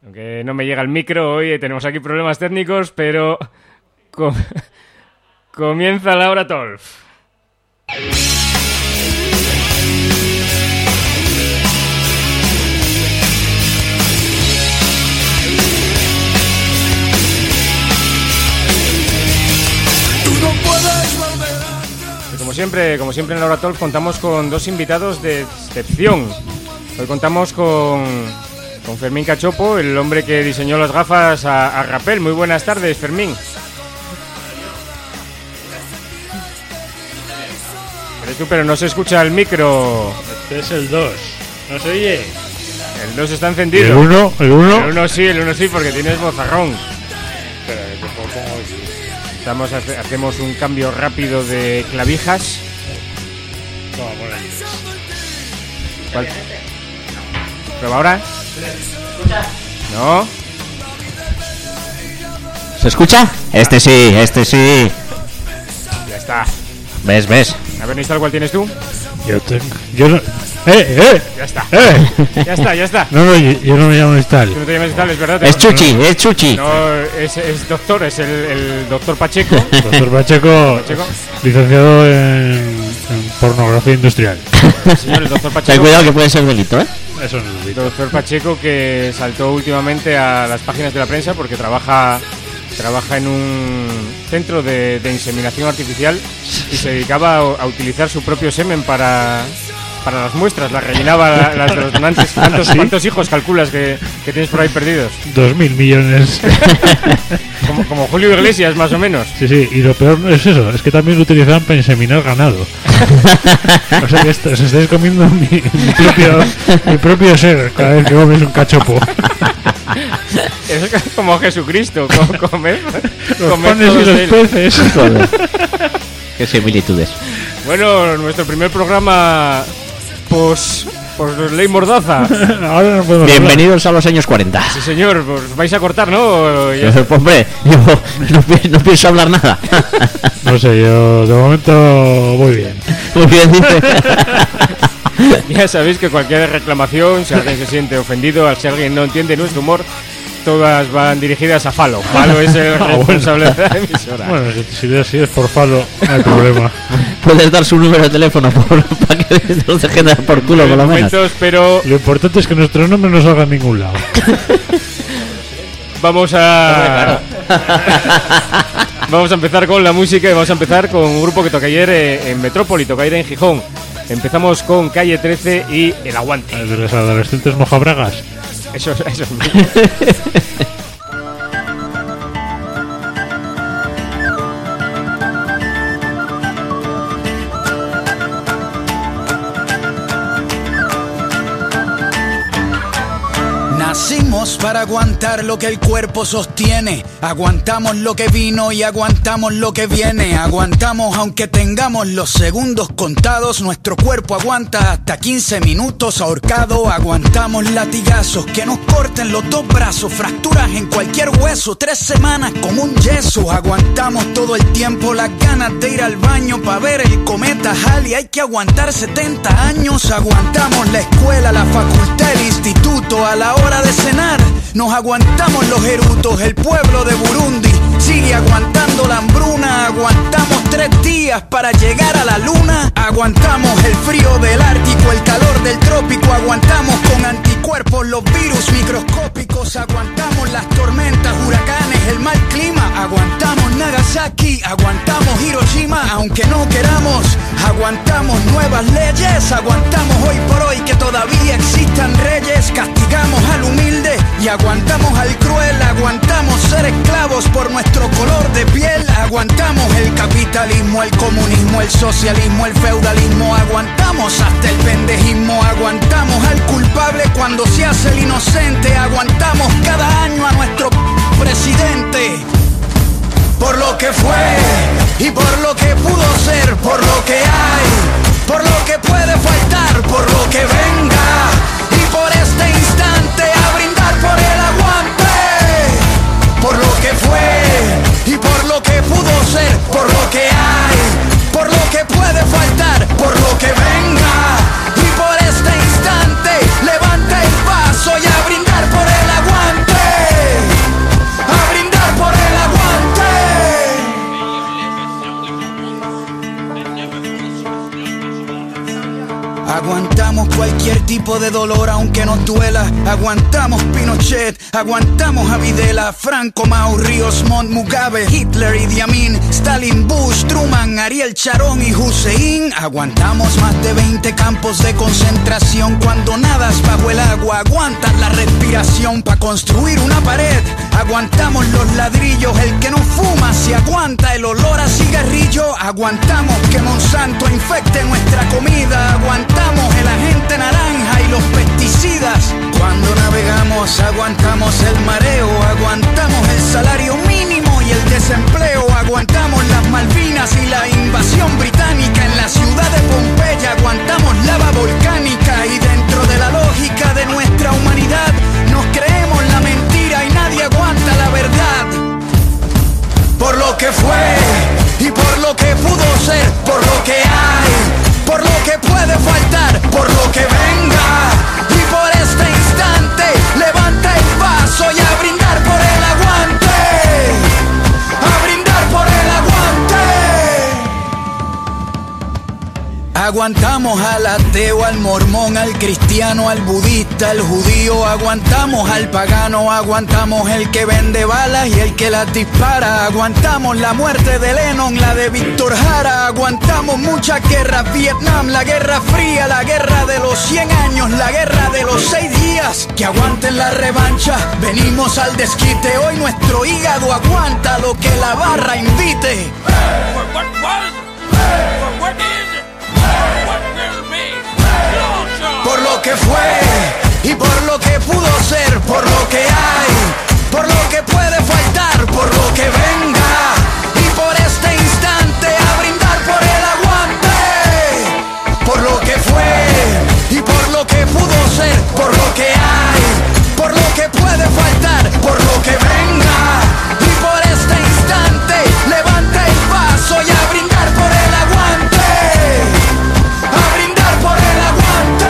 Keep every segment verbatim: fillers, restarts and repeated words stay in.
Aunque no me llega el micro hoy, tenemos aquí problemas técnicos, pero com- comienza la hora Tolf. Y como siempre, como siempre en la hora Tolf contamos con dos invitados de excepción. Hoy contamos con, con Fermín Cachopo, el hombre que diseñó las gafas a, a Rappel. Muy buenas tardes, Fermín. Eres tú, pero no se escucha el micro. Este es el dos. ¿No se oye? El dos está encendido. ¿El uno? ¿El uno? El uno sí, el uno sí, porque tienes bozarrón. Espera, que te pongo aquí. Estamos, hace, hacemos un cambio rápido de clavijas. Toma, por ahí. ¿Cuál? ¿Prueba ahora? ¿No? ¿Se escucha? Este sí, este sí. Ya está. ¿Ves, ves? A ver, Nistal, ¿cuál tienes tú? Yo tengo... Yo no... ¡Eh, eh! Ya está. ¡Eh! Ya está, ya está. No, no, yo, yo no me llamo Nistal. Tú no te llamas Nistal, es verdad. Es Te- Chuchi, es Chuchi. No, es, es doctor, es el, el doctor Pacheco. Doctor Pacheco, Pacheco. licenciado en, en pornografía industrial. Señor, el doctor Ten Pacheco. cuidado que puede ser delito, ¿eh? Eso no lo digo. Doctor Pacheco, que saltó últimamente a las páginas de la prensa porque trabaja trabaja en un centro de, de inseminación artificial y se dedicaba a, a utilizar su propio semen para, para las muestras, las rellenaba la- las de los donantes. ¿Cuántos, ¿Sí? ¿Cuántos hijos calculas que, que tienes por ahí perdidos? Dos mil millones. Como, como Julio Iglesias, más o menos. Sí, sí, y lo peor no es eso, es que también lo utilizaban para inseminar ganado. O sea que esto, os estáis comiendo mi, mi propio mi propio ser cada vez que comes un cachopo. Es como Jesucristo, co- comer, Los comer panes y todos los él. peces. Joder. Qué similitudes. Bueno, nuestro primer programa pos, pos Ley Mordaza. Ahora no podemos Bienvenidos a los años cuarenta. Sí, señor, pues vais a cortar, ¿no? O ya- Hombre, yo no, pi- no pienso hablar nada. hablar. No sé, yo de momento voy bien. Muy bien, dice. Ya sabéis que cualquier reclamación, si alguien se siente ofendido, si alguien no entiende nuestro humor, todas van dirigidas a Falo. Falo es el Ah, responsable de la emisora. Bueno, si, si, si es por falo, no hay problema. Puedes dar su número de teléfono por, para que no se dejen dar por culo, por lo menos. Momentos, pero Lo importante es que nuestro nombre no salga en ningún lado. vamos a... Vamos a empezar con la música y vamos a empezar con un grupo que toca ayer eh, en Metrópoli, toca ayer en Gijón. Empezamos con Calle trece y El Aguante. De los adolescentes mojabragas. Eso, eso. Nacimos para aguantar lo que el cuerpo sostiene. Aguantamos lo que vino y aguantamos lo que viene. Aguantamos aunque tengamos los segundos contados. Nuestro cuerpo aguanta hasta quince minutos ahorcado. Aguantamos latigazos que nos corten los dos brazos. Fracturas en cualquier hueso. Tres semanas con un yeso. Aguantamos todo el tiempo las ganas de ir al baño para ver el cometa Halley. Hay que aguantar setenta años. Aguantamos la escuela, la facultad, el instituto. A la hora de cenar nos aguantamos los erutos. El pueblo de Burundi sigue aguantando la hambruna. Aguantamos tres días para llegar a la luna. Aguantamos el frío del Ártico, el calor del trópico. Aguantamos con anticuerpos los virus microscópicos. Aguantamos las tormentas, huracanes, el mal clima. Aguantamos Nagasaki, aguantamos Hiroshima. Aunque no queramos, aguantamos nuevas leyes. Aguantamos hoy por hoy que todavía existan reyes. Castigamos al humilde y aguantamos al cruel. Aguantamos ser esclavos por nuestro color de piel. Aguantamos el capitalismo, el comunismo, el socialismo, el feudalismo. Aguantamos hasta el pendejismo. Aguantamos al culpable cuando se hace el inocente. Aguantamos cada año a nuestro presidente. Por lo que fue y por lo que pudo ser, por lo que hay, por lo que puede faltar, por lo que venga y por este instante a brindar por el aguante. Por lo que fue y por lo que pudo ser, por lo que hay, por lo que puede faltar, por lo que venga y por este instante levanta el paso y a brindar por el aguante. tipo de dolor aunque nos duela. Aguantamos Pinochet, aguantamos a Videla, Franco, Mao, Ríos Montt, Mugabe, Hitler, Idi Amin, Stalin, Bush, Truman, Ariel Sharon y Hussein. Aguantamos más de veinte campos de concentración. Cuando nadas bajo el agua, aguantas la respiración para construir una pared. Aguantamos los ladrillos, el que no fuma se aguanta el olor a cigarrillo. Aguantamos que Monsanto infecte nuestra comida. Aguantamos el agente naranja y los pesticidas. Cuando navegamos aguantamos el mareo. Aguantamos el salario mínimo y el desempleo. Aguantamos las Malvinas y la invasión británica. En la ciudad de Pompeya aguantamos lava volcánica. Y dentro de la lógica de nuestra humanidad nos creemos la mentira y nadie aguanta la verdad. Por lo que fue y por lo que pudo ser, por lo que hay, por lo que puede faltar, por lo que venga. Y por este instante levanta el vaso y a brindar por el aguante, a brindar por el aguante. Aguantamos al ateo, al mormón, al cristiano, al budista, al judío. Aguantamos al pagano, aguantamos el que vende balas y el que las dispara. Aguantamos la muerte de Lennon, la de Víctor Jara. Aguantamos muchas guerras, Vietnam, la Guerra Fría, la guerra de los cien años, la guerra de los seis días. Que aguanten la revancha, venimos al desquite. Hoy nuestro hígado aguanta lo que la barra invite. Por lo que fue y por lo que pudo ser, por lo que hay, por lo que puede faltar, por lo que venga. Y por este instante a brindar por el aguante. Por lo que fue y por lo que pudo ser, por lo que hay, por lo que puede faltar, por lo que venga. Y por este instante levanta el vaso y a brindar por el aguante. A brindar por el aguante.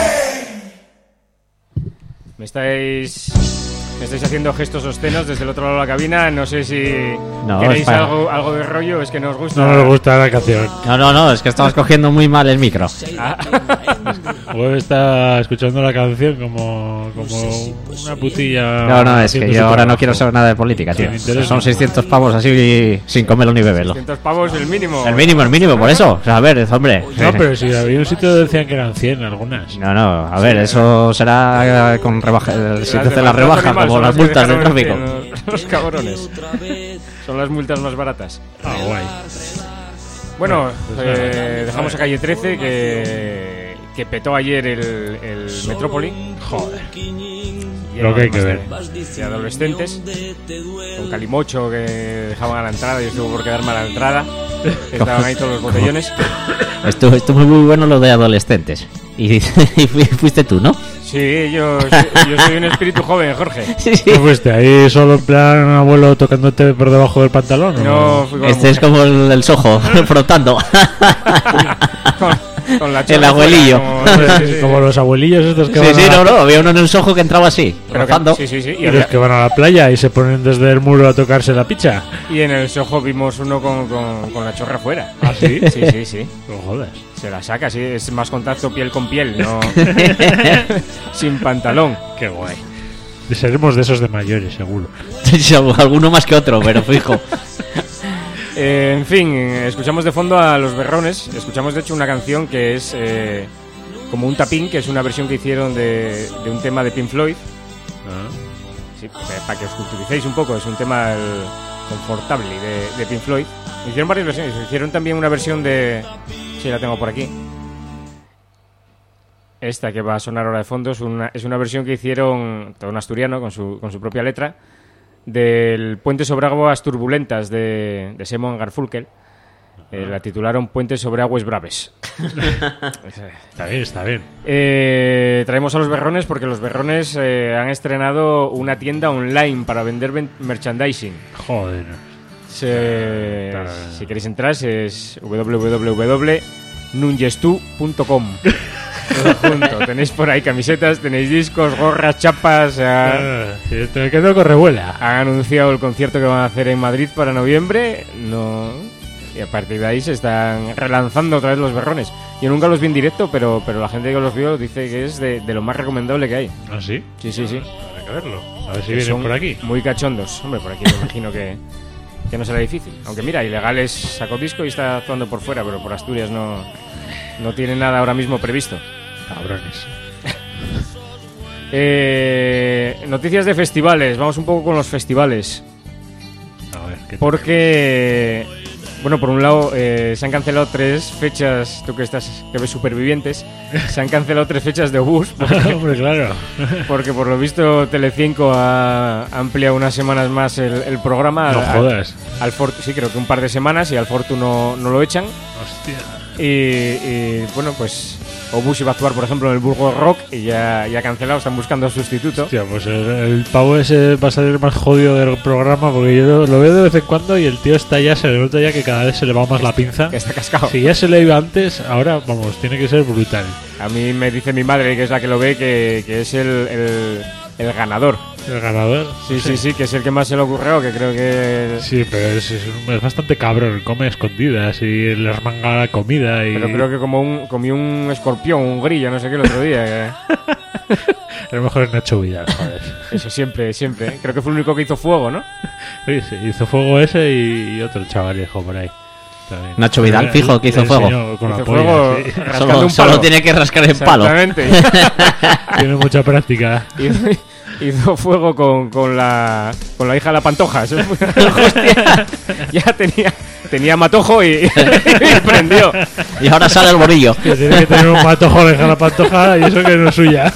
Me estáis... Me estáis haciendo gestos obscenos desde el otro lado de la cabina. No sé si No, queréis es para- algo, algo de rollo. Es que nos gusta. No nos gusta la canción. No, no, no, es que estamos cogiendo muy mal el micro. Ah. Web está escuchando la canción como, como una putilla. No, no, es haciendo que su yo ahora no trabajo. quiero saber nada de política, tío. Sin interés. Son seiscientos pavos así sin comerlo ni beberlo. doscientos pavos el mínimo. El mínimo, el mínimo, por eso. O sea, a ver, es- hombre. No, pero si había un sitio decían que eran cien algunas. No, no, a ver, eso será eh, con rebaja. eh, Si te hace la rebaja, como las multas de tráfico. Los, los cabrones. Son las multas más baratas. Ah, guay. Bueno, Pues eh, nada. dejamos a Calle trece que, que petó ayer el, el Metrópoli. Joder. Lleno Lo que hay que ver. de, de adolescentes con calimocho que dejaban a la entrada y estuvo por quedarme a la entrada. Estaban ahí todos los botellones. Estuvo, estuvo muy bueno lo de adolescentes. Y, y fui- fuiste tú, ¿no? Sí, yo, yo soy un espíritu joven, Jorge. Sí, sí. ¿Qué fuiste? ¿Ahí solo en plan abuelo tocándote por debajo del pantalón? ¿o No, fui con, Este es como el, el sojo, frotando. con, con la el chorra abuelillo. fuera, como- sí, sí, sí. Como los abuelillos estos que Sí, van sí, a la- no, no, había uno en el sojo que entraba así, Pero que- rozando. sí, sí, sí. Y, y había- los que van a la playa y se ponen desde el muro a tocarse la picha. y en el Soho vimos uno con, con, con la chorra fuera. ¿Ah, sí? Sí, sí, sí. No jodas. Se la saca, sí, es más contacto piel con piel, no sin pantalón. Qué guay. Seremos de esos de mayores, seguro. Alguno más que otro, pero fijo. Eh, en fin, escuchamos de fondo a Los Berrones. Escuchamos de hecho una canción que es eh, como un tapín, que es una versión que hicieron de, de un tema de Pink Floyd. Sí, para que os culturicéis un poco, es un tema el, confortable de, de Pink Floyd. Hicieron varias versiones, hicieron también una versión de... Sí, la tengo por aquí. Esta que va a sonar ahora de fondo es una, es una versión que hicieron todo un asturiano con su, con su propia letra del Puente sobre aguas turbulentas de, de Simon Garfunkel. Eh, la titularon Puente sobre aguas braves. Está bien, está bien. Eh, traemos a Los Berrones porque Los Berrones eh, han estrenado una tienda online para vender ven- merchandising. Joder. Se- Claro. si queréis entrar es w w w punto nungestu punto com. Todo junto. Tenéis por ahí camisetas, tenéis discos, gorras, chapas. ah, Ah, sí, te quedo con revuela. Han anunciado el concierto que van a hacer en Madrid para noviembre. No, y a partir de ahí se están relanzando otra vez los berrones. Yo nunca los vi en directo, pero, pero la gente que los vio dice que es de, de lo más recomendable que hay. ¿Ah, sí? Sí, sí, sí. Habrá que verlo. A ver si Que vienen son por aquí. Muy cachondos. Hombre, por aquí me imagino que, que no será difícil. Aunque mira, Ilegales sacó disco y está actuando por fuera, pero por Asturias no, no tiene nada ahora mismo previsto. Cabrones. Eh, noticias de festivales. Vamos un poco con los festivales. A ver, ¿qué Porque, bueno, por un lado eh, se han cancelado tres fechas. Tú que estás, que ves Supervivientes, se han cancelado tres fechas de Obús. Porque, Hombre, claro. porque por lo visto Telecinco ha ampliado unas semanas más el, el programa. No al, jodas. Al Fortu, sí, creo que un par de semanas, y al Fortu no, no lo echan. Hostia. Y, y, bueno, pues Obús iba a actuar, por ejemplo, en el Burgos Rock y ya, ya ha cancelado, están buscando sustituto. Hostia, pues el, el pavo ese va a salir más jodido del programa porque yo lo, lo veo de vez en cuando y el tío está ya, se le nota ya que cada vez se le va más la pinza. Que está cascado. Si ya se le iba antes, ahora, vamos, tiene que ser brutal. A mí me dice mi madre, que es la que lo ve, que, que es el, el, el ganador. El ganador. Sí, sí, sí, que es el que más se le ocurrió, que creo que... Sí, pero es, es, un- es bastante cabrón, come a escondidas y les manga la comida y... Pero creo que como un, comió un escorpión, un grillo, no sé qué, el otro día. que- A lo mejor es Nacho Vidal, joder. Eso siempre, siempre. ¿eh? Creo que fue el único que hizo fuego, ¿no? Sí, sí, hizo fuego ese y, y otro chaval viejo por ahí. También. Nacho Vidal, El- fijo, que hizo el fuego. señor con la Hizo polla, fuego sí. rascando Solo, un solo palo. tiene que rascar el palo. Exactamente. Tiene mucha práctica. hizo, hizo fuego con, con, la, con la hija de la Pantoja. Eso es muy- Hostia, ya tenía, tenía matojo y, y prendió. Y ahora sale el borillo. Que tiene que tener un matojo de la pantoja y eso que no es suya.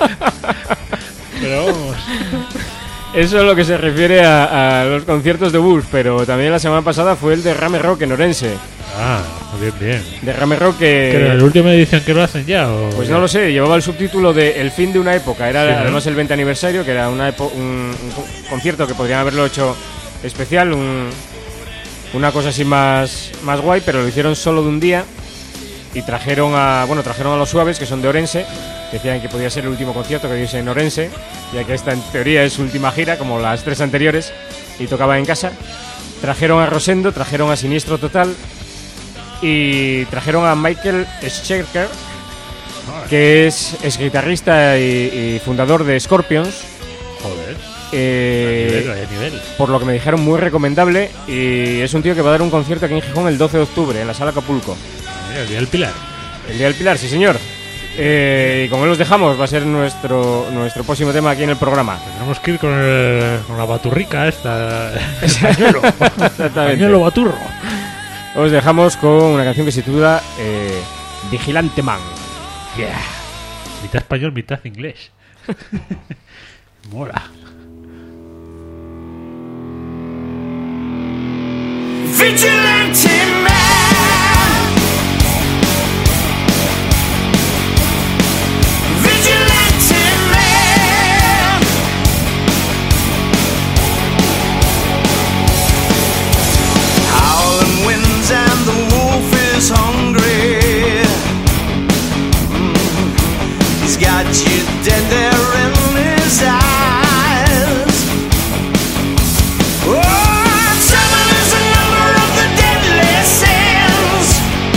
Pero vamos. Eso es lo que se refiere a, a los conciertos de Obús, pero también la semana pasada fue el Derrame Rock en Orense. Ah, bien, bien. Derrame Rock ¿Que en que... la última edición que lo hacen ya? O... Pues no lo sé, llevaba el subtítulo de El fin de una época. Era Sí, ¿no? además el veinte aniversario, que era una epo- un, un co- concierto que podrían haberlo hecho especial, un- una cosa así más, más guay, pero lo hicieron solo de un día. Y trajeron a bueno trajeron a Los Suaves, que son de Orense. Decían que podía ser el último concierto que diese en Orense, ya que esta en teoría es su última gira, como las tres anteriores, y tocaba en casa. Trajeron a Rosendo, trajeron a Siniestro Total y trajeron a Michael Scherker, que es, es guitarrista y, y fundador de Scorpions. Joder. Eh, Vaya nivel, vaya nivel. por lo que me dijeron, muy recomendable. Y es un tío que va a dar un concierto aquí en Gijón el doce de octubre, en la Sala Acapulco. Mira, el día del Pilar. El Día del Pilar, sí señor. Eh, y como los dejamos, va a ser nuestro nuestro próximo tema aquí en el programa. Tenemos que ir con, el- con la baturrica esta. El pañuelo. Exactamente. Pañuelo baturro. Os dejamos con una canción que se titula eh, Vigilante Man. Yeah. Mitad español, mitad inglés. Mola. Vigilante man. Vigilante man. Howling winds and the wolf is hungry. Mm. He's got you dead there in his eyes. Oh, seven is the number of the deadly sins.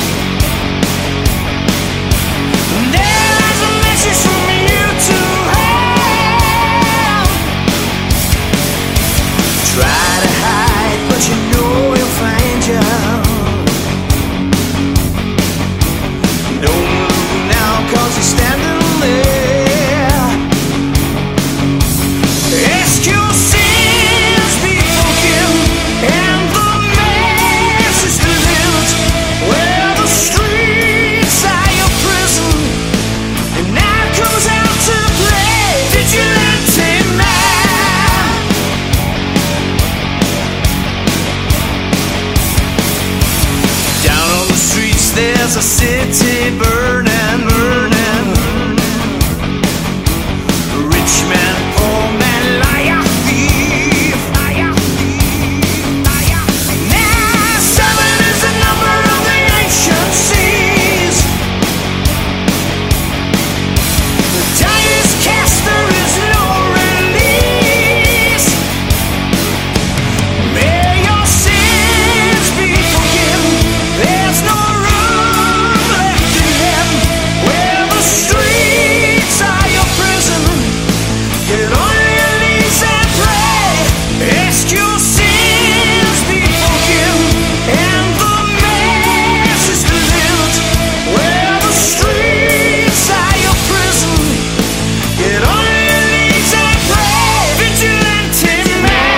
There's a message from you to have. Try to hide, but you know he'll find you. Don't move now, 'cause he's standing there. Ask your sins be forgiven, and the message delivered. Where the streets are your prison, and now comes out to play vigilante man. Down on the streets there's a city burning, burning. Rich man, poor man, liar, thief, liar, thief, liar. Now seven is the number of the ancient seas. The die is cast, there is no release. May your sins be forgiven, Get on your knees and pray. Ask your sins be forgiven, and the mass is delivered. Where the streets are your prison. Get on your knees and pray. Vigilante man.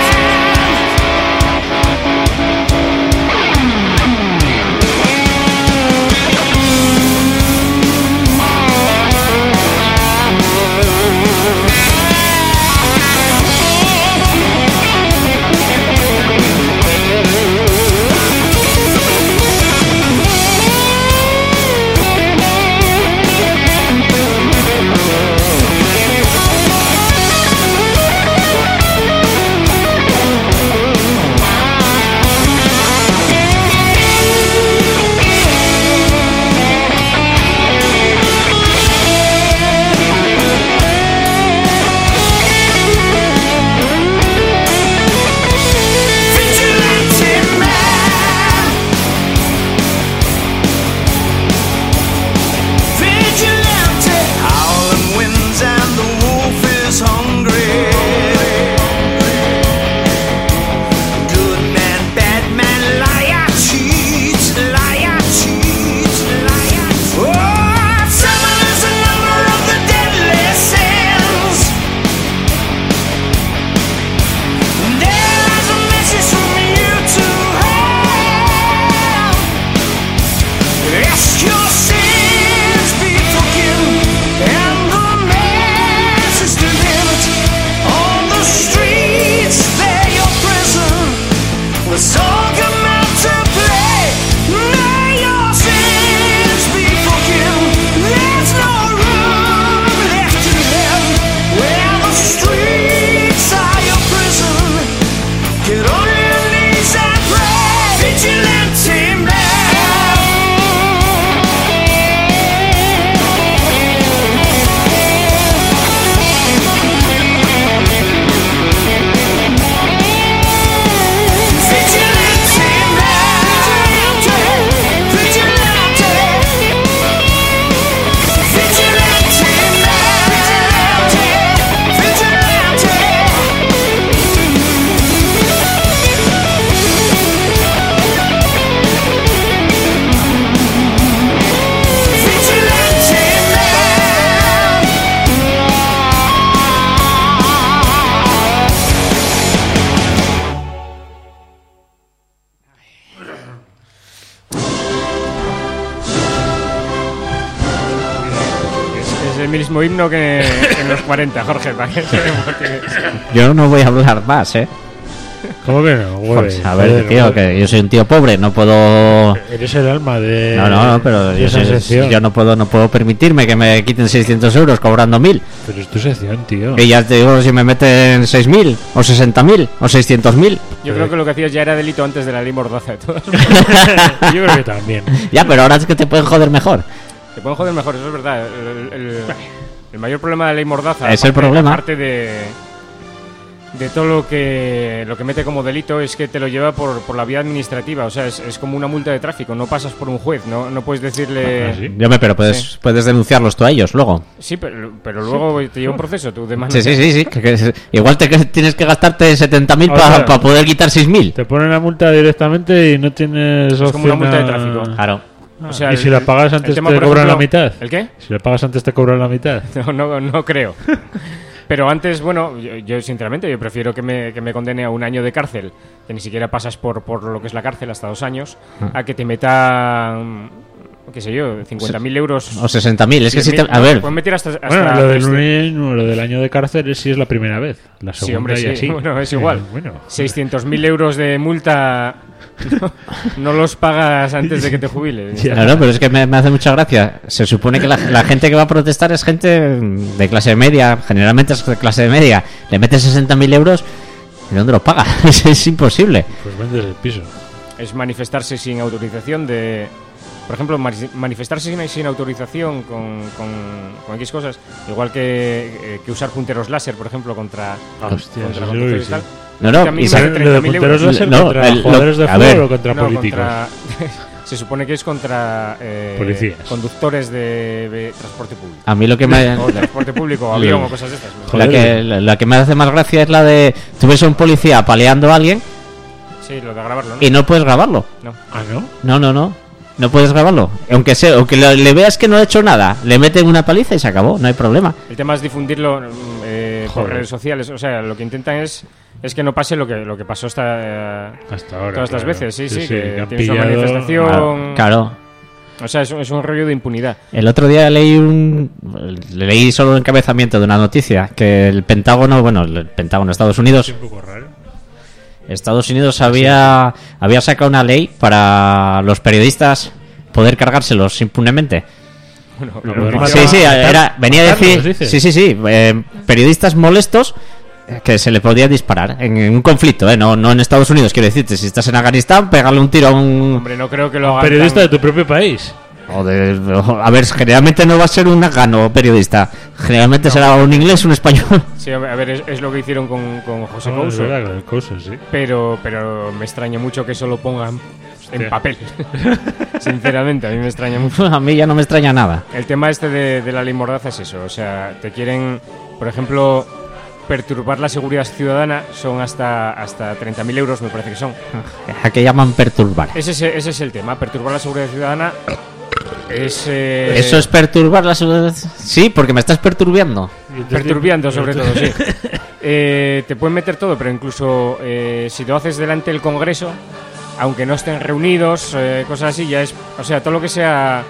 el mismo himno que en los cuarenta, Jorge. ¿Para qué? Yo no voy a hablar más, ¿eh? ¿Cómo que no? Güey, Pues, a ver, joder, tío, joder. que yo soy un tío pobre, no puedo... Eres el alma de... No, no, no, pero de yo, esa soy- sección. yo no puedo no puedo permitirme que me quiten seiscientos euros cobrando mil. Pero es tu sección, tío. Y ya te digo si me meten seis mil, o sesenta mil, o seiscientos mil. Yo creo que lo que hacías ya era delito antes de la ley Mordaza de todas. Yo creo que también. Ya, pero ahora es que te pueden joder mejor. Te pueden joder mejor, eso es verdad. El, el- el mayor problema de la ley Mordaza Es el aparte- problema. aparte de de todo lo que lo que mete como delito es que te lo lleva por, por la vía administrativa, o sea, es, es como una multa de tráfico, no pasas por un juez, no, no puedes decirle... Ah, ¿sí? Ya me, pero puedes, Sí. puedes denunciarlos tú a ellos luego. Sí, pero, pero luego te lleva un proceso, tú demandas. Sí, sí, sí, sí. que- que- igual te que tienes que gastarte setenta mil O para sea, poder quitar seis mil. Te ponen la multa directamente y no tienes Es como una opción multa de a- tráfico. Claro. O sea, y si el- la pagas el antes te tema, por cobran la ejemplo- mitad. ¿El qué? Si la pagas antes te cobran la mitad. No, no, no creo. Pero antes, bueno, yo, yo sinceramente yo prefiero que me, que me condene a un año de cárcel, que ni siquiera pasas por, por lo que es la cárcel hasta dos años, a que te metan, qué sé yo, cincuenta mil euros. O sesenta mil. Es que si cien te... mil, A no, ver, pueden meter hasta, hasta Bueno, lo del, trescientos. un- lo del año de cárcel es si es la primera vez. La segunda Sí, hombre, y sí. así. Bueno, es Sí, igual. Bueno. seiscientos mil euros de multa no, no los pagas antes de que te jubiles. Ya. Claro, pero es que me, me hace mucha gracia. Se supone que la, la gente que va a protestar es gente de clase media, generalmente es de clase media. Le metes sesenta mil euros y ¿dónde los paga? es, es imposible. Pues vendes el piso. Es manifestarse sin autorización de... Por ejemplo, mani- manifestarse sin, sin autorización con, con, con X cosas, igual que, eh, que usar punteros láser, por ejemplo, contra, Hostia, contra eso sí lo he conductores y visto. tal. No, no, También y más sa- de Lo de treinta mil punteros euros. láser No, contra el- lo- jugadores de a fútbol ver. o contra No, políticos. contra, se supone que es contra eh, Policías. conductores de, de transporte público. A mí lo que me... O transporte público, o avión o cosas de estas. La que, la, la que me hace más gracia es la de... Tú ves a un policía apaleando a alguien Sí, lo de grabarlo, ¿no? y no puedes grabarlo. No. Ah, ¿no? No, no, no. No puedes grabarlo. Aunque sea, aunque le, le veas que no ha hecho nada, le meten una paliza y se acabó. No hay problema. El tema es difundirlo eh, por Joder. redes sociales. O sea, lo que intentan es es que no pase lo que lo que pasó hasta, eh, Hasta ahora. todas las claro. veces. Sí, sí, que han tienes una pillado- manifestación. Claro. O sea, es, un- es un rollo de impunidad. El otro día leí un leí solo un encabezamiento de una noticia que el Pentágono, bueno, el Pentágono de Estados Unidos, Es un poco raro. Estados Unidos había había sacado una ley para los periodistas poder cargárselos impunemente. Bueno, Lo lo poder que matar. Sí, lleva- sí, era, venía a matarlos, decir, dices. sí, sí, sí, eh, periodistas molestos eh, que se le podía disparar en, en un conflicto, eh, no, no en Estados Unidos, quiero decirte, si estás en Afganistán, pegarle un tiro a un Hombre, no creo que lo hagan. Periodista de tan- tu propio país. o de- o- a ver, generalmente no va a ser un afgano periodista, generalmente será un inglés, un español. Sí, a ver, es, es lo que hicieron con, con José No, es Couso. verdad, con el Couso, sí. Pero, pero me extraña mucho que eso lo pongan en Hostia. papel. Sinceramente, a mí me extraña mucho. A mí ya no me extraña nada. El tema este de, de la ley Mordaza es eso. O sea, te quieren, por ejemplo, perturbar la seguridad ciudadana. Son hasta, hasta treinta mil euros, me parece que son. ¿A qué llaman perturbar? Ese es, ese es el tema. Perturbar la seguridad ciudadana es... eh, ¿Eso es perturbar la seguridad? Sí, porque me estás perturbando. Perturbiando, sobre todo, sí. Eh, te pueden meter todo, pero incluso eh, si lo haces delante del Congreso, aunque no estén reunidos, eh, cosas así, ya es... O sea, todo lo que sea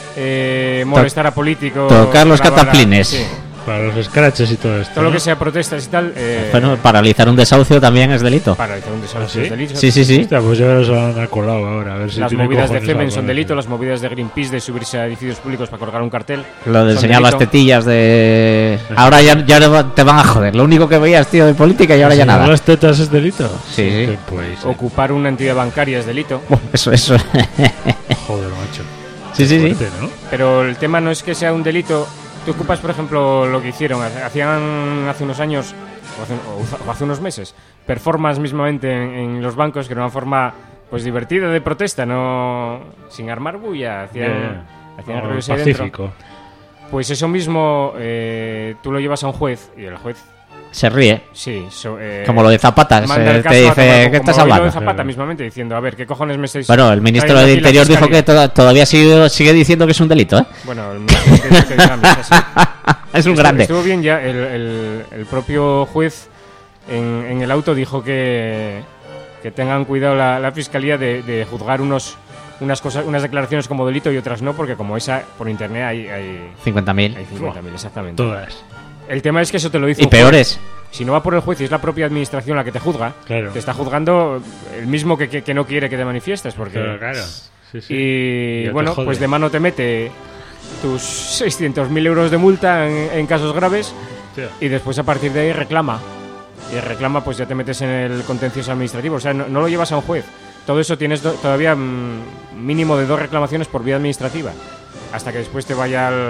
eh, molestar a políticos... tocar los grabar a- cataplines. sí, Para los scratches y todo esto. todo lo ¿no? que sea protestas y tal... Eh, Bueno, paralizar un desahucio también es delito. Paralizar un desahucio ¿Ah, sí? es delito. Sí, sí, sí. Hostia, pues ya los han colado ahora. A ver si Las tiene movidas de cojones Femen a son poner. delito, las movidas de Greenpeace de subirse a edificios públicos para colgar un cartel. Lo de son enseñar las delito. tetillas de... Ahora ya, ya te van a joder. Lo único que veías, tío, de política y ahora ya ¿Enseñar nada. las tetas es delito? Sí, sí. Que pues, sí. Ocupar una entidad bancaria es delito. Bueno, eso, eso. Joder, macho. Sí, sí, sí. Fuerte, ¿no? Pero el tema no es que sea un delito. Tú ocupas, por ejemplo, lo que hicieron, hacían hace unos años, o hace, o hace unos meses, performance mismamente en, en los bancos, que era una forma pues divertida de protesta, no sin armar bulla, hacían, Yeah. hacían Oh, rollos ahí dentro. pacífico. Pues eso mismo eh, tú lo llevas a un juez y el juez, Se ríe. sí, so- eh, Como lo de Zapata. manda el se- te caso a tomar dice, por- ¿qué como estás lo de hablando? Zapata Claro. mismamente diciendo, a ver, ¿qué cojones me estáis Bueno, el ministro trayendo del aquí la Interior dijo fiscalía? que toda- todavía sigue, sigue diciendo que es un delito, ¿eh? Bueno, el ministro del Interior que diga, "Mira, sí". Es un Estuvo- grande. Estuvo bien ya, el, el- el propio juez en, en el auto dijo que, que tengan cuidado la, la fiscalía de, de juzgar unos unas cosas, unas declaraciones como delito y otras no, porque como esa por internet hay, hay, cincuenta mil. hay cincuenta mil, exactamente. Todas. El tema es que eso te lo dice Y un juez. peores. Si no va por el juez y es la propia administración la que te juzga, Claro. te está juzgando el mismo que, que, que no quiere que te manifiestes, porque... Claro, claro. Sí, sí. Y Ya te bueno, jode. pues de mano te mete tus seiscientos mil euros de multa en, en casos graves Hostia. y después a partir de ahí reclama. Y reclama, pues ya te metes en el contencioso administrativo. O sea, no, no lo llevas a un juez. Todo eso tienes do- todavía mm, mínimo de dos reclamaciones por vía administrativa. Hasta que después te vaya al...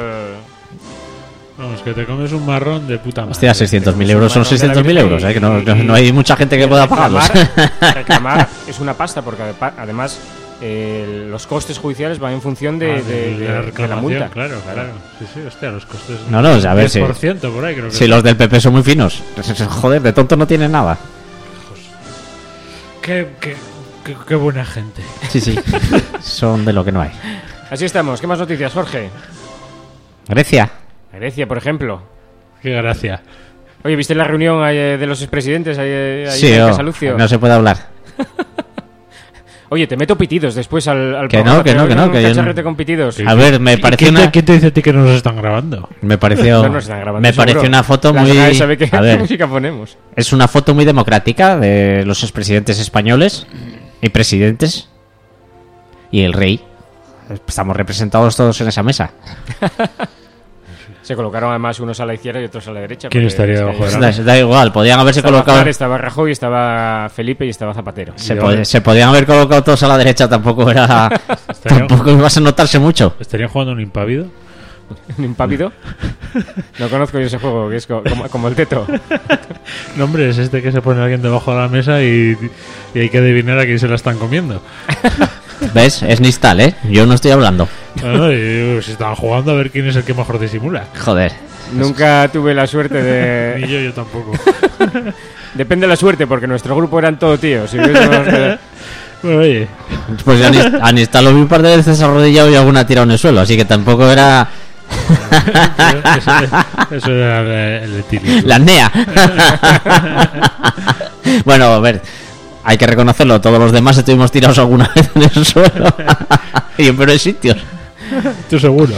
Vamos, que te comes un marrón de puta madre. Hostia, seiscientos mil Es un euros son marrón de la seiscientos mil Virgen euros, y- ¿eh? Que no, no, y- no hay mucha gente que pueda pagarlos. Reclamar, reclamar es una pasta, porque adepa- además eh, los costes judiciales van en función de, Ah, de- de- de la reclamación, multa. Claro, claro. Sí, sí, hostia, los costes. No, no, a ver si- diez por ciento por ahí creo que Si los del P P son muy finos. Joder, de tonto no tienen nada. Qué, qué, qué, qué buena gente. Sí, sí. Son de lo que no hay. Así estamos. ¿Qué más noticias, Jorge? Grecia. Grecia, por ejemplo. Qué gracia. Oye, ¿viste la reunión eh, de los expresidentes ahí, ahí Sí, en oh, Casa Lucio? no se puede hablar. Oye, te meto pitidos después al, al Que programa, no, que te no, doy que no, un que yo no- cacharrete con pitidos. A ver, me ¿Y pareció ¿Quién, te, una... quién te dice a ti que nos están grabando? Me pareció... No nos están grabando, Me seguro. pareció una foto La muy... SGAE sabe qué A ver, música ponemos. es una foto muy democrática de los expresidentes españoles y presidentes y el rey. Estamos representados todos en esa mesa. Se colocaron además unos a la izquierda y otros a la derecha. ¿Quién porque estaría es que debajo de ahí la Da, da igual, podían haberse estaba colocado... Aznar, estaba Rajoy, estaba Felipe y estaba Zapatero. Se, Y pod- ahora- se podían haber colocado todos a la derecha, tampoco era... Estarían, tampoco ibas a notarse mucho. ¿Estarían jugando un impávido? ¿Un impávido? No conozco yo ese juego, que es co- como, como el teto. No, hombre, es este que se pone alguien debajo de la mesa y, y hay que adivinar a quién se la están comiendo. ¿Ves? Es Nistal, ¿eh? Yo no estoy hablando. No, y, se estaban jugando a ver quién es el que mejor disimula. Joder. Nunca tuve la suerte Ni de... yo, yo tampoco. Depende de la suerte, porque nuestro grupo eran todo tíos. Si hubiésemos que- Bueno, oye, Pues a Nis- a Nistal lo vi un par de veces arrodillado y alguna tirado en el suelo, así que tampoco era eso, eso era el, el etilio. la N E A. Bueno, a ver, hay que reconocerlo, todos los demás estuvimos tirados alguna vez en el suelo y en peores sitios. Tú seguro.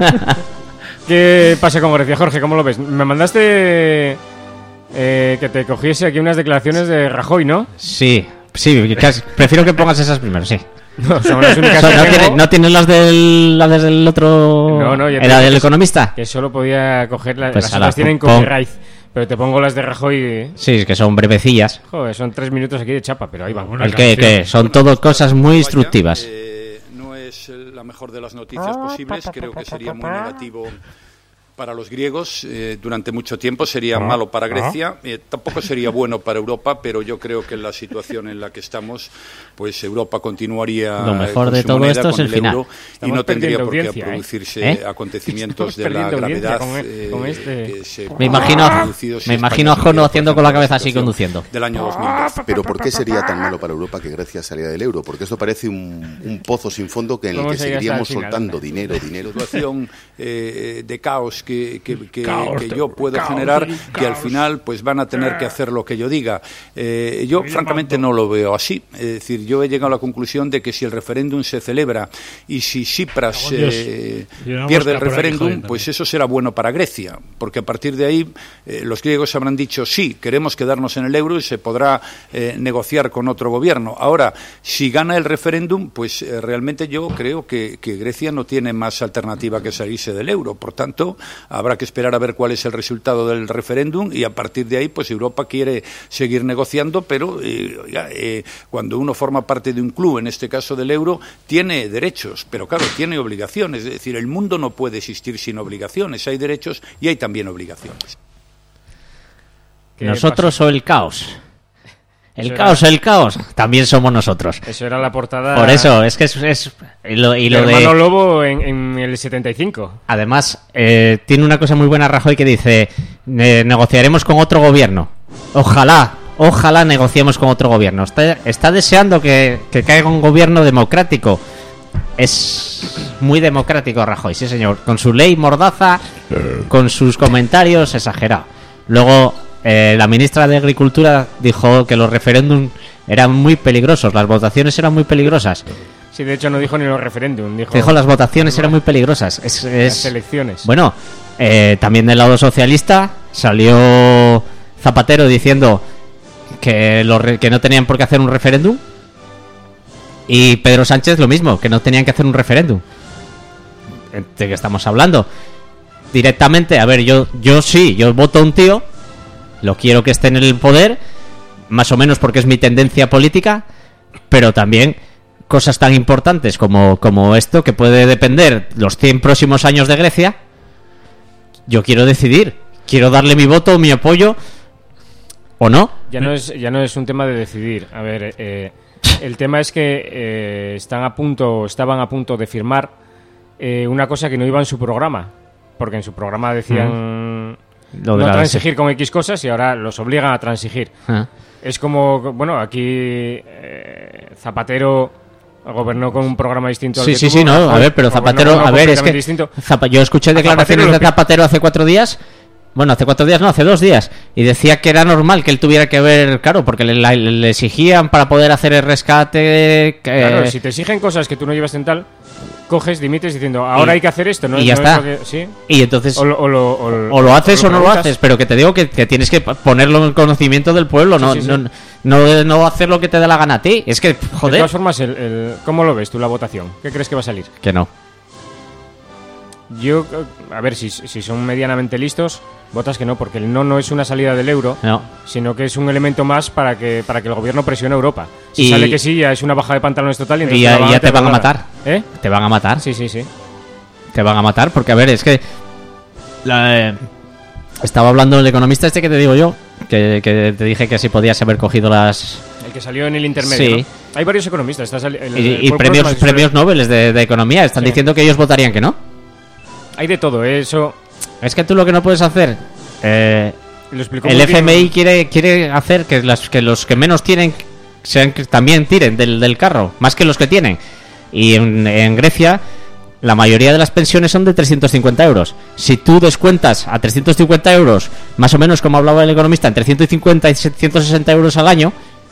¿Qué pasa con Grecia, Jorge? ¿Cómo lo ves? Me mandaste eh, que te cogiese aquí unas declaraciones de Rajoy, ¿no? Sí, sí, casi- prefiero que pongas esas primero, sí. No, son las únicas So, que ¿no, tengo, tiene- ¿No tienes las del, las del otro? No, no, ya te ¿Era digo del que- economista? que solo podía coger las, Pues las ala, otras tienen pon- copyright. Pero te pongo las de Rajoy. Sí, es que son brevecillas. Joder, son tres minutos aquí de chapa, pero ahí van. Una El que, canción. que son todo cosas muy España, instructivas. eh, no es eh, la mejor de las noticias posibles. Creo que sería muy negativo para los griegos. Eh, durante mucho tiempo sería malo para Grecia. Eh, tampoco sería bueno para Europa, pero yo creo que en la situación en la que estamos, pues Europa continuaría Lo mejor con de su todo moneda, esto es con el final. euro, y Estamos no tendría perdiendo por qué audiencia, ¿eh? producirse ¿Eh? acontecimientos Estamos de la perdiendo audiencia gravedad con e- eh, con este- que se Me imagino a- han producido si me España imagino a se Jono hubiera, haciendo por con la ejemplo, cabeza así situación conduciendo. del año dos mil doce. Pero ¿por qué sería tan malo para Europa que Grecia saliera del euro? Porque esto parece un, un pozo sin fondo que en el Vamos que a ir hasta seguiríamos el final. soltando dinero, dinero. Situación eh, de caos que, que, que- Caos, que yo puedo caos, generar, caos. que al final pues van a tener que hacer lo que yo diga. Eh, yo francamente no lo veo así. Es decir, yo he llegado a la conclusión de que si el referéndum se celebra y si Tsipras Vamos, Dios. eh, Y una pierde el mosca por aquí referéndum, jodiendo. pues eso será bueno para Grecia, porque a partir de ahí eh, los griegos habrán dicho sí, queremos quedarnos en el euro y se podrá eh, negociar con otro gobierno. Ahora, si gana el referéndum, pues eh, realmente yo creo que, que Grecia no tiene más alternativa que salirse del euro. Por tanto, habrá que esperar a ver cuál es el resultado del referéndum y a partir de ahí, pues Europa quiere seguir negociando, pero eh, oiga, eh, cuando uno forma parte de un club, en este caso del euro, tiene derechos, pero claro, tiene obligaciones. Es decir, el mundo no puede existir sin obligaciones. Hay derechos y hay también obligaciones. ¿Qué ¿Nosotros o el caos? El Eso caos, el caos. También somos nosotros. Eso era la portada. Por eso, es que es... es- y lo, y de lo de... Hermano Lobo en, en el setenta y cinco. Además, eh, tiene una cosa muy buena Rajoy que dice, "Ne- negociaremos con otro gobierno. Ojalá, ojalá negociemos con otro gobierno. Está, está deseando que, que caiga un gobierno democrático. Es muy democrático Rajoy, sí señor. Con su ley mordaza, con sus comentarios exagerados. Luego, eh, la ministra de Agricultura dijo que los referéndums eran muy peligrosos, las votaciones eran muy peligrosas. Sí, de hecho no dijo ni los referéndum, dijo, Dijo las votaciones eran muy peligrosas. Es, las es- elecciones. Bueno, eh, también del lado socialista salió Zapatero diciendo que, los re- que no tenían por qué hacer un referéndum. Y Pedro Sánchez lo mismo, que no tenían que hacer un referéndum. ¿De qué estamos hablando? Directamente, a ver, yo, yo sí, yo voto a un tío, lo quiero que esté en el poder, más o menos porque es mi tendencia política, pero también cosas tan importantes como, como esto, que puede depender los cien próximos años de Grecia, yo quiero decidir, quiero darle mi voto, mi apoyo, o no. Ya no es ya no es un tema de decidir. A ver, eh, el tema es que eh, están a punto, estaban a punto de firmar eh, una cosa que no iba en su programa, porque en su programa decían Lo de no la- transigir con X cosas y ahora los obligan a transigir. Ah. Es como, bueno, aquí eh, Zapatero gobernó con un programa distinto al Sí, que sí, tuvo, sí, no, Rajoy a ver, pero gobernó Zapatero, con uno a ver, es completamente que distinto. Zapa- yo escuché A declaraciones Zapatero de lo Zapatero hace cuatro días, bueno, hace cuatro días no, hace dos días, y decía que era normal que él tuviera que ver, claro, porque le, la- le exigían para poder hacer el rescate, que- Claro, si te exigen cosas que tú no llevas en tal, coges, dimites diciendo, ahora Y- hay que hacer esto, ¿no? y ya no es está. lo que- ¿sí? y entonces O lo, o lo- o lo- o lo haces o no lo preguntas. haces, pero que te digo que, que tienes que ponerlo en conocimiento del pueblo, no, Sí, sí, sí. no, no, no hacer lo que te dé la gana a ti, es que, De joder, todas formas, el, el- ¿cómo lo ves tú la votación? ¿Qué crees que va a salir? que no. Yo, eh, a ver, si, si son medianamente listos, votas que no, porque el no no es una salida del euro, No. sino que es un elemento más para que para que el gobierno presione a Europa. Si Y- sale que sí, ya es una baja de pantalones total y, entonces Y ya, la ya te van a anterogar. matar. ¿Eh? Te van a matar. Sí, sí, sí. Te van a matar, porque a ver, es que la, eh, estaba hablando el economista este que te digo yo, que, que te dije que si podías haber cogido las El que salió en el intermedio. Sí. ¿no? Hay varios economistas. Está sali- el- Y, el y Paul premios, Krugman, premios Nobel de, de economía. Están Sí. diciendo que ellos votarían que no. Hay de todo, ¿eh? Eso Es que tú lo que no puedes hacer... eh, lo explicó el muy F M I bien. quiere, quiere hacer que, las, que los que menos tienen sean que también tiren del, del carro, más que los que tienen. Y en, en Grecia la mayoría de las pensiones son de trescientos cincuenta euros. Si tú descuentas a trescientos cincuenta euros, más o menos como hablaba el economista, entre ciento cincuenta y ciento sesenta euros al año,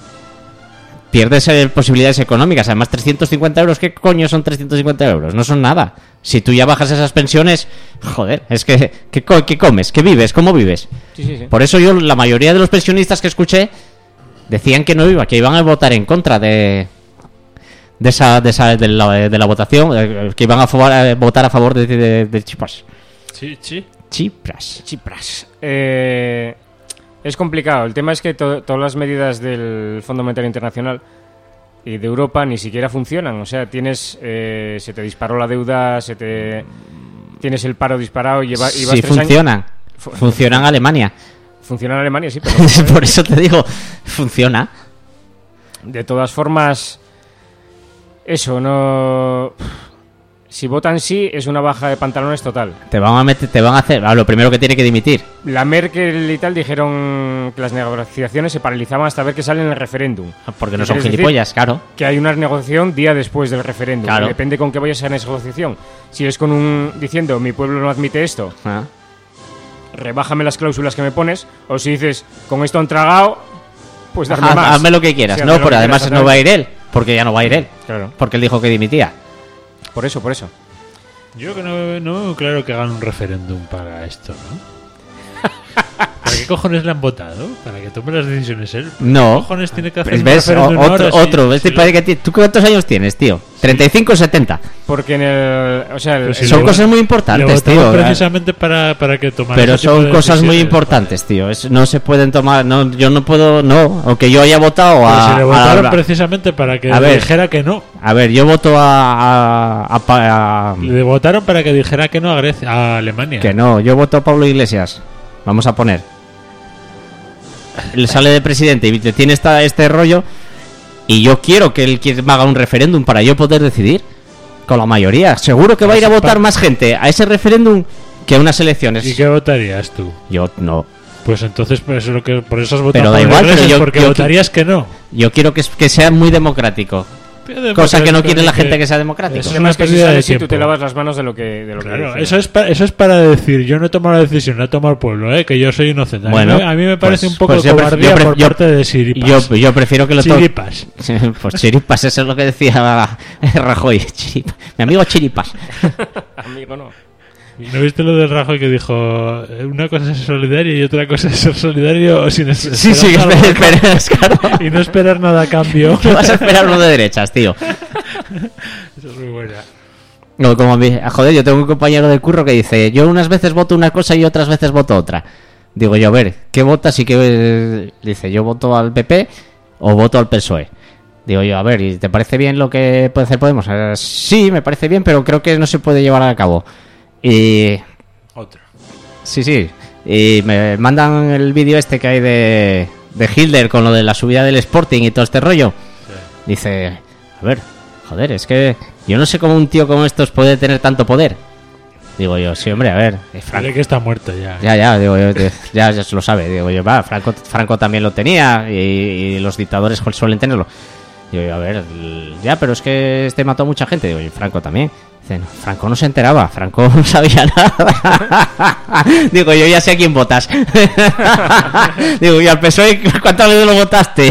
pierdes eh, posibilidades económicas. Además, trescientos cincuenta euros, ¿qué coño son trescientos cincuenta euros? No son nada. Si tú ya bajas esas pensiones, joder, es que ¿qué, co- qué comes? ¿Qué vives? ¿Cómo vives? Sí, sí, sí. Por eso yo, la mayoría de los pensionistas que escuché decían que no iba, que iban a votar en contra de de esa de, esa, de, la, de la votación, eh, que iban a, favor- a votar a favor de, de, de Tsipras. Sí, sí. Tsipras. Chipras. Eh, es complicado. El tema es que to- todas las medidas del Fondo Monetario Internacional y de Europa ni siquiera funcionan. O sea, tienes eh, se te disparó la deuda, se te tienes el paro disparado y lleva, y vas Sí, tres funcionan. años- Fu- Funcionan en Alemania. Funciona en Alemania, sí, pero Por eso te digo, funciona. de todas formas, eso no. Si votan sí, es una baja de pantalones total. Te van a meter, te van a hacer, ah, lo primero que tiene que dimitir. La Merkel y tal dijeron que las negociaciones se paralizaban hasta ver que sale en el referéndum. Porque no ¿Qué son quieres decir? gilipollas, claro. Que hay una negociación día después del referéndum. Claro. Que depende con qué vayas a esa negociación. Si es con un diciendo mi pueblo no admite esto, Ah. rebájame las cláusulas que me pones, o si dices con esto han tragado, pues darme Haz- más. hazme lo que quieras. Sí, No, hazme lo pero que además quieras, no va a ir él. Porque ya no va a ir él. Claro. Porque él dijo que dimitía. Por eso, por eso. Yo que no, no veo claro que hagan un referéndum para esto, ¿no? ¿Para qué cojones le han votado? ¿Para que tome las decisiones él? No. ¿Qué cojones tiene que hacer Pues un ves, referéndum O- otro, ahora si- otro. si Este lo- padre que ti- ¿Tú cuántos años tienes, tío? ¿treinta y cinco o setenta? Porque en el. O sea, el- Pero si el- Son le- cosas muy le importantes, votamos tío. precisamente para, para que tomara Pero ese tipo son de cosas muy decisiones, importantes, tío. Es- no se pueden tomar. No, yo no puedo. No. Aunque yo haya votado Pero a. si le a- votaron a- precisamente para que A ver. dijera que no. a ver, yo voto a. a- a pa- a- Le votaron para que dijera que no a Grecia, a Alemania. que no. Yo voto a Pablo Iglesias. Vamos a poner. Él sale de presidente y tiene esta, este rollo. Y yo quiero que él que haga un referéndum para yo poder decidir. Con la mayoría. Seguro que va a ir a votar más gente a ese referéndum que a unas elecciones. ¿Y qué votarías tú? Yo no. Pues entonces por eso, lo que, por eso has votado Pero da por igual, Iglesias, pero yo- porque yo- votarías que no. Yo quiero que, es- que sea muy democrático. Cosa que no quiere la gente que sea democrático. Es el una tema es que si pérdida de sales y tú tiempo. te lavas las manos de lo que. De lo que Claro, dicen. eso es, pa- eso es para decir, yo no he tomado la decisión, la ha tomado el pueblo, ¿eh? Que yo soy inocente. A mí Bueno, me- a mí me parece pues- un poco pues yo pref- cobardía yo pref- por yo- parte de Siripas. Yo, yo prefiero que lo tome. Chiripas. Pues chiripas, eso es lo que decía Rajoy. Chiripa- Mi amigo Chiripas. Amigo, no. ¿No viste lo del Rajoy que dijo eh, una cosa es ser solidario y otra cosa es ser solidario sin es- Sí, sí, esperar nada espera, a espera, cambio claro. y no esperar nada a cambio? ¿Qué vas a esperar uno de derechas, tío? Eso es muy buena. No, como a mí, joder, yo tengo un compañero del curro que dice, yo unas veces voto una cosa y otras veces voto otra. Digo yo, a ver, ¿qué votas y qué eh? Dice, yo voto al P P o voto al P S O E. Digo yo, a ver, ¿y te parece bien lo que puede hacer Podemos? Eh, sí, me parece bien, pero creo que no se puede llevar a cabo. Y... Otro. Sí, sí. Y me mandan el vídeo este que hay de, de Hilder con lo de la subida del Sporting y todo este rollo. Dice, a ver, joder, es que yo no sé cómo un tío como estos puede tener tanto poder. Digo yo, sí, hombre, a ver. eh, Franco, Dile que está muerto ya. ya, ya, digo yo, eh, ya, ya se lo sabe. Digo yo, va, Franco, Franco también lo tenía y, y los dictadores suelen tenerlo. Digo yo, a ver, el- ya, pero es que este mató a mucha gente. Digo yo, Franco también. Dice, no, Franco no se enteraba, Franco no sabía nada. Digo, yo ya sé a quién votas. Digo, ¿y al P S O E cuántas veces lo votaste?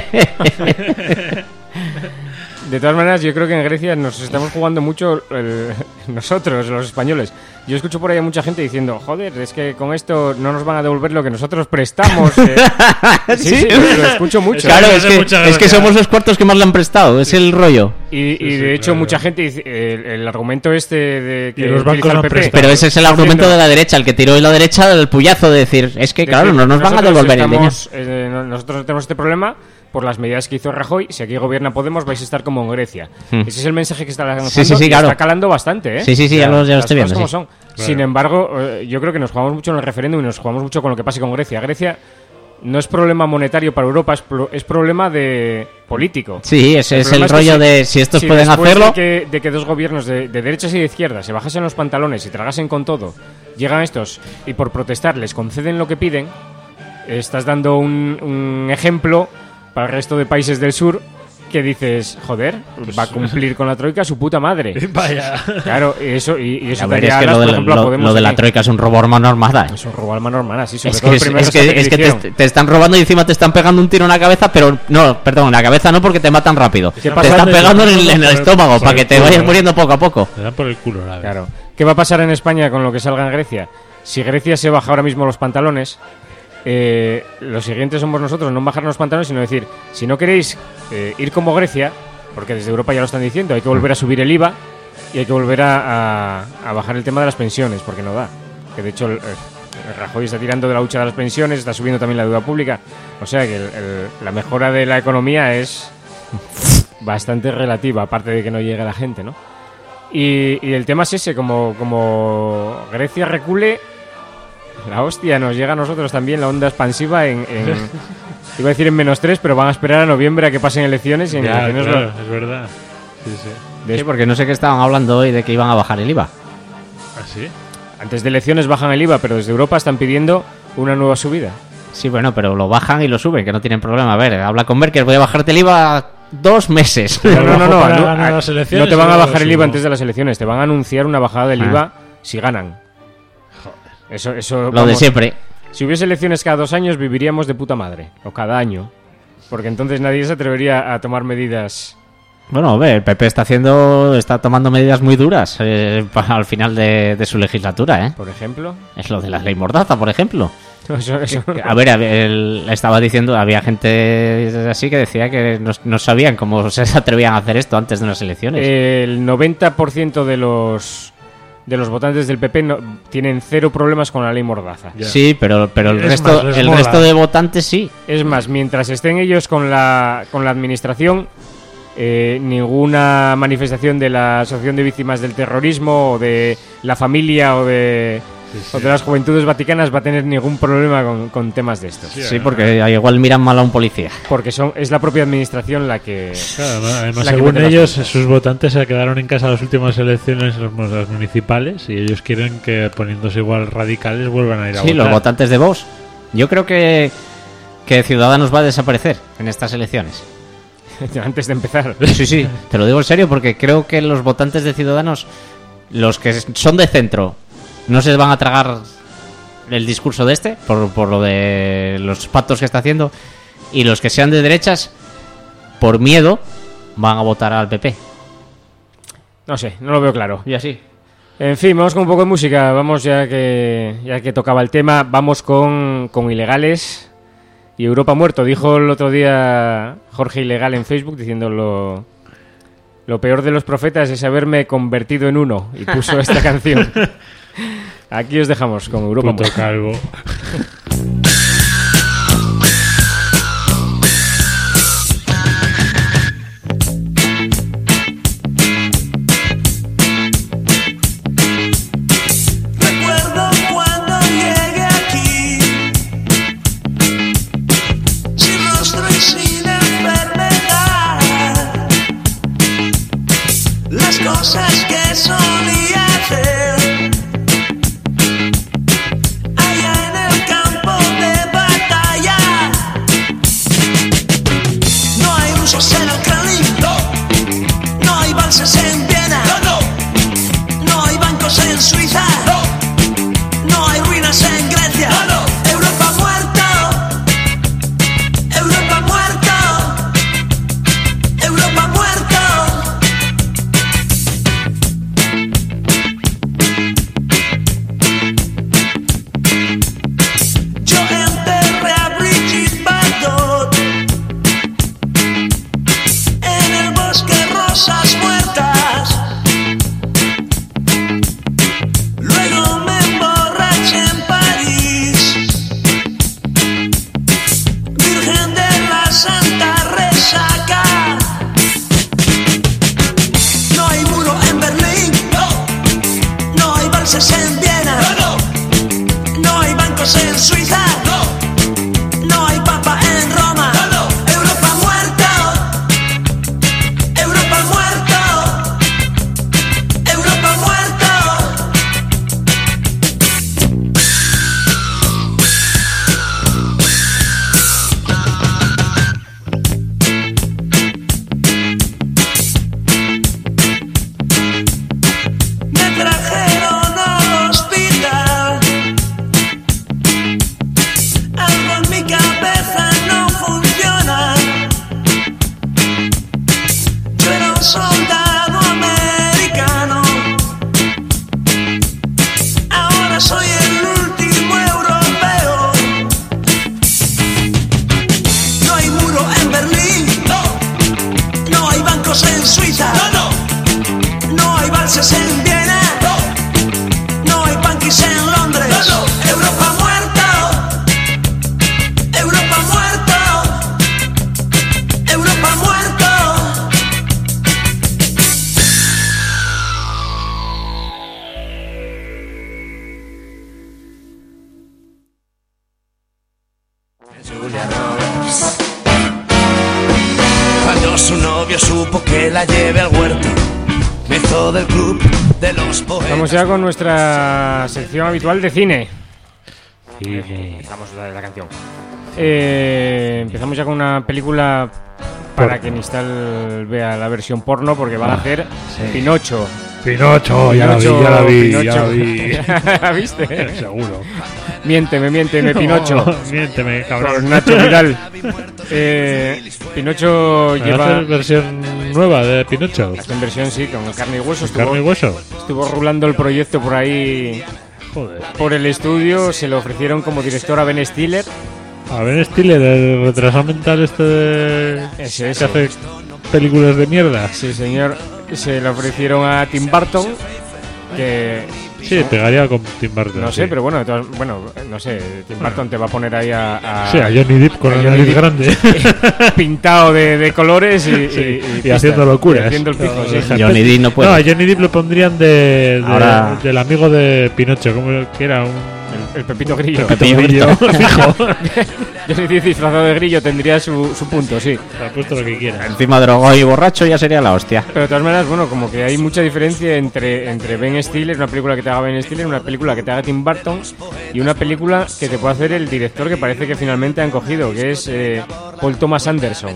De todas maneras, yo creo que en Grecia nos estamos jugando mucho el- nosotros, los españoles. Yo escucho por ahí a mucha gente diciendo, joder, es que con esto no nos van a devolver lo que nosotros prestamos. eh". Sí, sí, lo, lo escucho mucho. Claro, me es hace que, mucha es que gracia. somos los cuartos que más le han prestado, es el rollo. Y, y Sí, de sí, hecho claro. mucha gente dice, el, el argumento este de que Y los bancos utiliza el han P P, prestado. Pero ese es el argumento de la derecha, el que tiró de la derecha el puyazo de decir, es que de claro, que no nos van a nosotros devolver el dinero. estamos, eh, no- nosotros tenemos este problema por las medidas que hizo Rajoy. Si aquí gobierna Podemos vais a estar como en Grecia. Hmm. Ese es el mensaje que está lanzando Sí, sí, sí, y claro. está calando bastante, ¿eh? Sí, sí, sí, ya lo- ya lo las estoy cosas viendo, como sí. son. Sin embargo, eh, yo creo que nos jugamos mucho en el referéndum y nos jugamos mucho con lo que pase con Grecia. Grecia no es problema monetario para Europa, es, pro- es problema de político. Sí, ese es el problema que rollo si- de si estos si pueden después hacerlo. De que, de que dos gobiernos de, de derechas y de izquierdas se bajasen los pantalones y tragasen con todo, llegan estos y por protestar les conceden lo que piden, estás dando un, un ejemplo para el resto de países del sur que dices, joder, va a cumplir con la troika su puta madre. Vaya. Claro, y eso, y, y eso A ver, daría es que alas, lo de, por la- ejemplo, a lo- Podemos lo de la aquí. troika es un robo a mano armada. Es un robo a mano hermana, sí, sobre Es todo que, el es, primer es que, rescate es que hicieron. te, te están robando y encima te están pegando un tiro en la cabeza, pero no, perdón, en la cabeza no porque te matan rápido. Te pasa? están pegando en el, en el Por el- estómago por para el que te culo, vayas ¿no? muriendo poco a poco. Te dan por el culo, la verdad. Claro. ¿Qué va a pasar en España con lo que salga en Grecia? Si Grecia se baja ahora mismo los pantalones, eh, lo siguiente somos nosotros, no bajar los pantalones, sino decir, si no queréis eh, ir como Grecia, porque desde Europa ya lo están diciendo, hay que volver a subir el I V A y hay que volver a, a- a bajar el tema de las pensiones, porque no da. Que de hecho el, el Rajoy está tirando de la hucha de las pensiones, está subiendo también la deuda pública. O sea que el- el- la mejora de la economía es bastante relativa, aparte de que no llegue a la gente, ¿no? Y, y el tema es ese, como, como Grecia recule, la hostia nos llega a nosotros también la onda expansiva en, en- iba a decir en menos tres, pero van a esperar a noviembre a que pasen elecciones y en Ya, elecciones claro, lo- es verdad. Sí, sí. Sí, porque no sé qué estaban hablando hoy de que iban a bajar el I V A. ¿Así? antes de elecciones bajan el I V A, pero desde Europa están pidiendo una nueva subida. Sí, bueno, pero lo bajan y lo suben, que no tienen problema. A ver, habla con Merkel, voy a bajarte el I V A dos meses. No, no, no, no, para no, ganar a- las elecciones no te van y a luego bajar el I V A subo. antes de las elecciones, te van a anunciar una bajada del Ah. I V A si ganan. Eso, eso, Lo de vamos, siempre. Si hubiese elecciones cada dos años, viviríamos de puta madre. O cada año. Porque entonces nadie se atrevería a tomar medidas. Bueno, a ver, el P P está haciendo, está tomando medidas muy duras eh, pa- al final de, de su legislatura, ¿eh? Por ejemplo. Es lo de la ley Mordaza, por ejemplo. Eso, eso. A ver, a ver, el- estaba diciendo, había gente así que decía que no, no sabían cómo se atrevían a hacer esto antes de unas elecciones. El noventa por ciento de los de los votantes del P P no, tienen cero problemas con la ley Mordaza. Ya. Sí, pero, pero el, Es resto, más, les el mola. resto de votantes sí. Es más, mientras estén ellos con la, con la administración, eh, ninguna manifestación de la Asociación de Víctimas del Terrorismo o de la familia o de, o de las Juventudes Vaticanas va a tener ningún problema con, con temas de estos. Sí, porque igual miran mal a un policía. Porque son, es la propia administración la que... Claro, ¿no? Además, la que según mete las ellos, cosas. sus votantes se quedaron en casa en las últimas elecciones, las las municipales, y ellos quieren que, poniéndose igual radicales, vuelvan a ir a Sí, votar. los votantes de Vox. Yo creo que, que Ciudadanos va a desaparecer en estas elecciones. Antes de empezar. Sí, sí, te lo digo en serio porque creo que los votantes de Ciudadanos, los que son de centro, no se van a tragar el discurso de este, por, por lo de los pactos que está haciendo, y los que sean de derechas, por miedo, van a votar al P P. No sé, no lo veo claro. Y así. En fin, vamos con un poco de música. Vamos ya que ya que tocaba el tema, vamos con, con Ilegales y Europa Muerto. Dijo el otro día Jorge Ilegal en Facebook diciendo lo, lo peor de los profetas es haberme convertido en uno. Y puso esta canción. Aquí os dejamos con Europa Puto Muerto. calvo. Recuerdo cuando llegué aquí, sin rostro y sin enfermedad. Las cosas que solía hacer allá en el campo pájaros. Cuando su novio supo que la lleve al huerto, me hizo del club de los poetas. Vamos ya con nuestra sección habitual de cine. Cine. Empezamos la, la canción. Eh, empezamos ya con una película para Por- que Nistal vea la versión porno, porque van a hacer sí. Pinocho. Pinocho, ya la vi, Pinocho, ya la vi, ya Pinocho. la vi. ¿La viste? Seguro. Miénteme, miénteme, Pinocho. No, miénteme, Por cabrón. Nacho Vidal. Eh, Pinocho ¿Va a lleva... hacer versión nueva de Pinocho? En versión sí, con carne y hueso. Estuvo, ¿Carne y hueso? estuvo rulando el proyecto por ahí, Joder. por el estudio. Se lo ofrecieron como director a Ben Stiller. A ver, Stiller, el retrasado mental este de... Ese, que ese. hace películas de mierda. Sí, señor. Se lo ofrecieron a Tim Burton, que Sí, pegaría con Tim Burton. no sí. sé, pero bueno, de todas- bueno, no sé, Tim Burton te va a poner ahí a, a- Sí, a Johnny Depp con a la Johnny nariz Depp grande. pintado de, de colores y, y- Sí, y y pistas, haciendo locuras. y haciendo el pijo, sí. No, Johnny Depp no puede. No, a Johnny Depp lo pondrían de, de- Ahora- del amigo de Pinocho, como que era un El, el Pepito Grillo. Pepito grillo fijo. Johnny Depp disfrazado de grillo tendría su, su punto, sí. Se ha puesto lo que quiera. Encima drogado y borracho ya sería la hostia. Pero de todas maneras, bueno, como que hay mucha diferencia entre, entre Ben Stiller, una película que te haga Ben Stiller, una película que te haga Tim Burton y una película que te puede hacer el director que parece que finalmente han cogido, que es eh, Paul Thomas Anderson.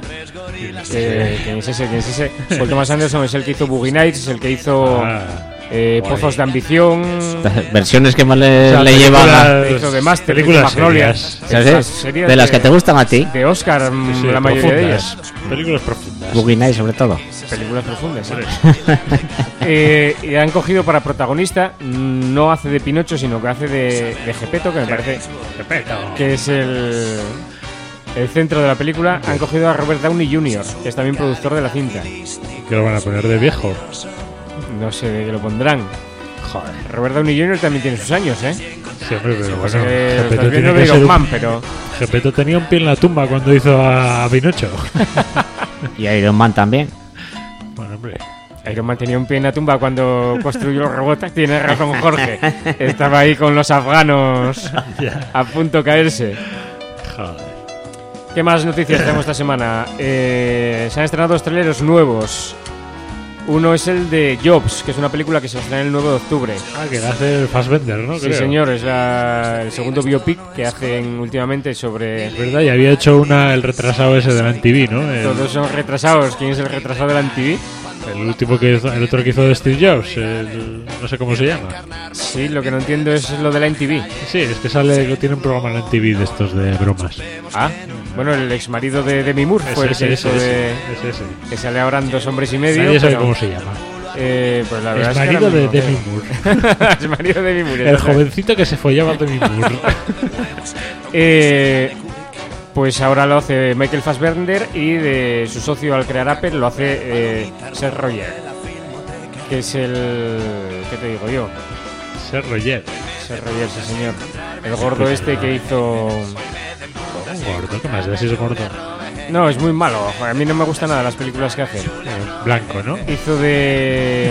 Eh, ¿Quién es ese? ¿Quién es ese? Paul Thomas Anderson es el que hizo Boogie Nights, es el que hizo Ah, eh, guay. Pozos de Ambición, Versiones que más le, o sea, le llevan a... películas- hizo de Master, películas hizo Magnolia. serias. ¿sabes? Esas series De las que te gustan a ti. de Oscar, mm, Sí, la mayoría de profundas. ellas. Películas profundas. Boogie Nights sobre todo. Películas profundas, ¿sí? eh, y han cogido para protagonista, mm, no hace de Pinocho, sino que hace de, de Gepetto, que me parece que es el, el centro de la película. Han cogido a Robert Downey junior, que es también productor de la cinta. Que lo van a poner de viejo. No sé de qué lo pondrán. Joder. Robert Downey junior también tiene sus años, ¿eh? Sí, hombre, pero Pasa bueno. que lo Gepetto estás tiene viendo que de ser Iron un- Man, pero Gepetto tenía un pie en la tumba cuando hizo a, a Pinocho. Y Iron Man también. Bueno, hombre. Iron Man tenía un pie en la tumba cuando construyó los robots. Tiene razón Jorge. Estaba ahí con los afganos Ya. a punto de caerse. Joder. ¿Qué más noticias tenemos esta semana? Eh, se han estrenado dos trailers nuevos. Uno es el de Jobs, que es una película que se estrena el nueve de octubre. Ah, que la hace el Fassbender, ¿no? Sí, Creo. señor, es la- el segundo biopic que hacen últimamente sobre... Es verdad, y había hecho una, el retrasado ese de la M T V, ¿no? El, Todos son retrasados. ¿Quién es el retrasado de la M T V? el último que hizo, el otro que hizo de Steve Jobs, el- no sé cómo se llama. Sí, lo que no entiendo es lo de la M T V. Sí, es que sale, tiene un programa en la M T V de estos de bromas. Ah, bueno, el ex marido de Demi Moore fue el Ese, que ese, hizo ese, de... ese, ese. que sale ahora en Dos hombres y medio. Nadie sabe pero, cómo se llama. eh, pues la verdad Es es que marido ahora de mismo- Demi Moore. Es marido de Demi Moore. El exacto. jovencito que se follaba a Demi Moore. Eh, pues ahora lo hace Michael Fassbender y de su socio al crear Apple lo hace eh, Seth Roger, que es el... ¿qué te digo yo? Ser Roger. Seth Roger, sí señor. El gordo este que hizo... Un gordo, ¿qué más da si es gordo? No, es muy malo. A mí no me gustan nada las películas que hace. Eh, Blanco, ¿no? Hizo de...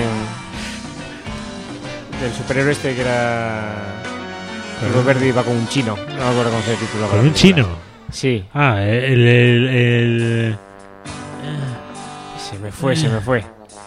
del superhéroe este que era... Robert iba con un chino. No me acuerdo cómo se titulaba. Con la un película. chino. Sí, Ah, el... el, el- se me fue, se me fue.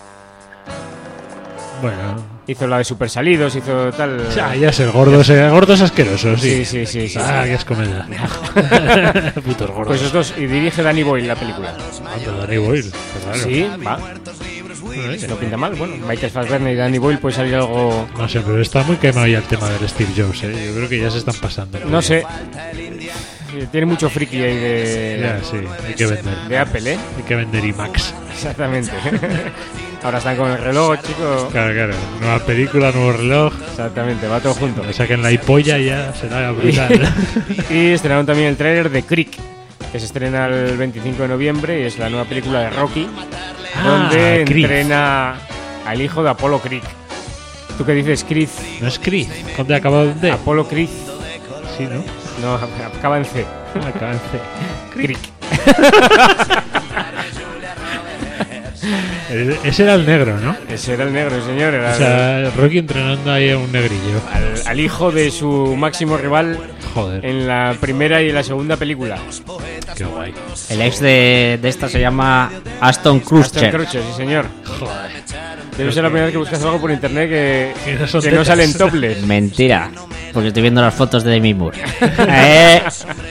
Bueno... Hizo la de Super Salidos, hizo tal... Ah, ya sé, el gordo, ese, el gordo es asqueroso, sí. Sí, sí, sí, sí. Ah, qué asco me da. Putos gordos. Pues esos dos, y dirige Danny Boyle la película. Anda, Danny Boyle, qué raro. Sí, va. No pinta mal. Bueno, Michael Fassbender y Danny Boyle puede salir algo... No sé, pero está muy quemado ya el tema del Steve Jobs, ¿eh? Yo creo que ya se están pasando. No sé. Tiene mucho friki ahí de... Ya, sí, hay que vender. de Apple, ¿eh? Hay que vender IMAX. Exactamente. Ahora están con el reloj, chico. Claro, claro. Nueva película, nuevo reloj. Exactamente, va todo junto. Le saquen la hipolla y ya será brutal. Y estrenaron también el tráiler de Creek, que se estrena el veinticinco de noviembre y es la nueva película de Rocky, Ah, donde Creed. entrena al hijo de Apollo Creed. ¿Tú qué dices, Creed? No es Creed. ¿Dónde acaba en D? Apollo Creed. Sí, ¿no? No, acaba en C. Ah, acaba en C. Creek. E- Ese era el negro, ¿no? Ese era el negro, señor. Era O sea, Rocky entrenando ahí a un negrillo. al, al hijo de su máximo rival, Joder. en la primera y en la segunda película. Qué guay. El ex de, de esta se llama Aston Aston Kutcher. Kutcher, sí señor. Debe ser la primera vez que buscas algo por internet que, Que no son que no tetas. salen topless. Mentira, porque estoy viendo las fotos de Demi Moore. Eh,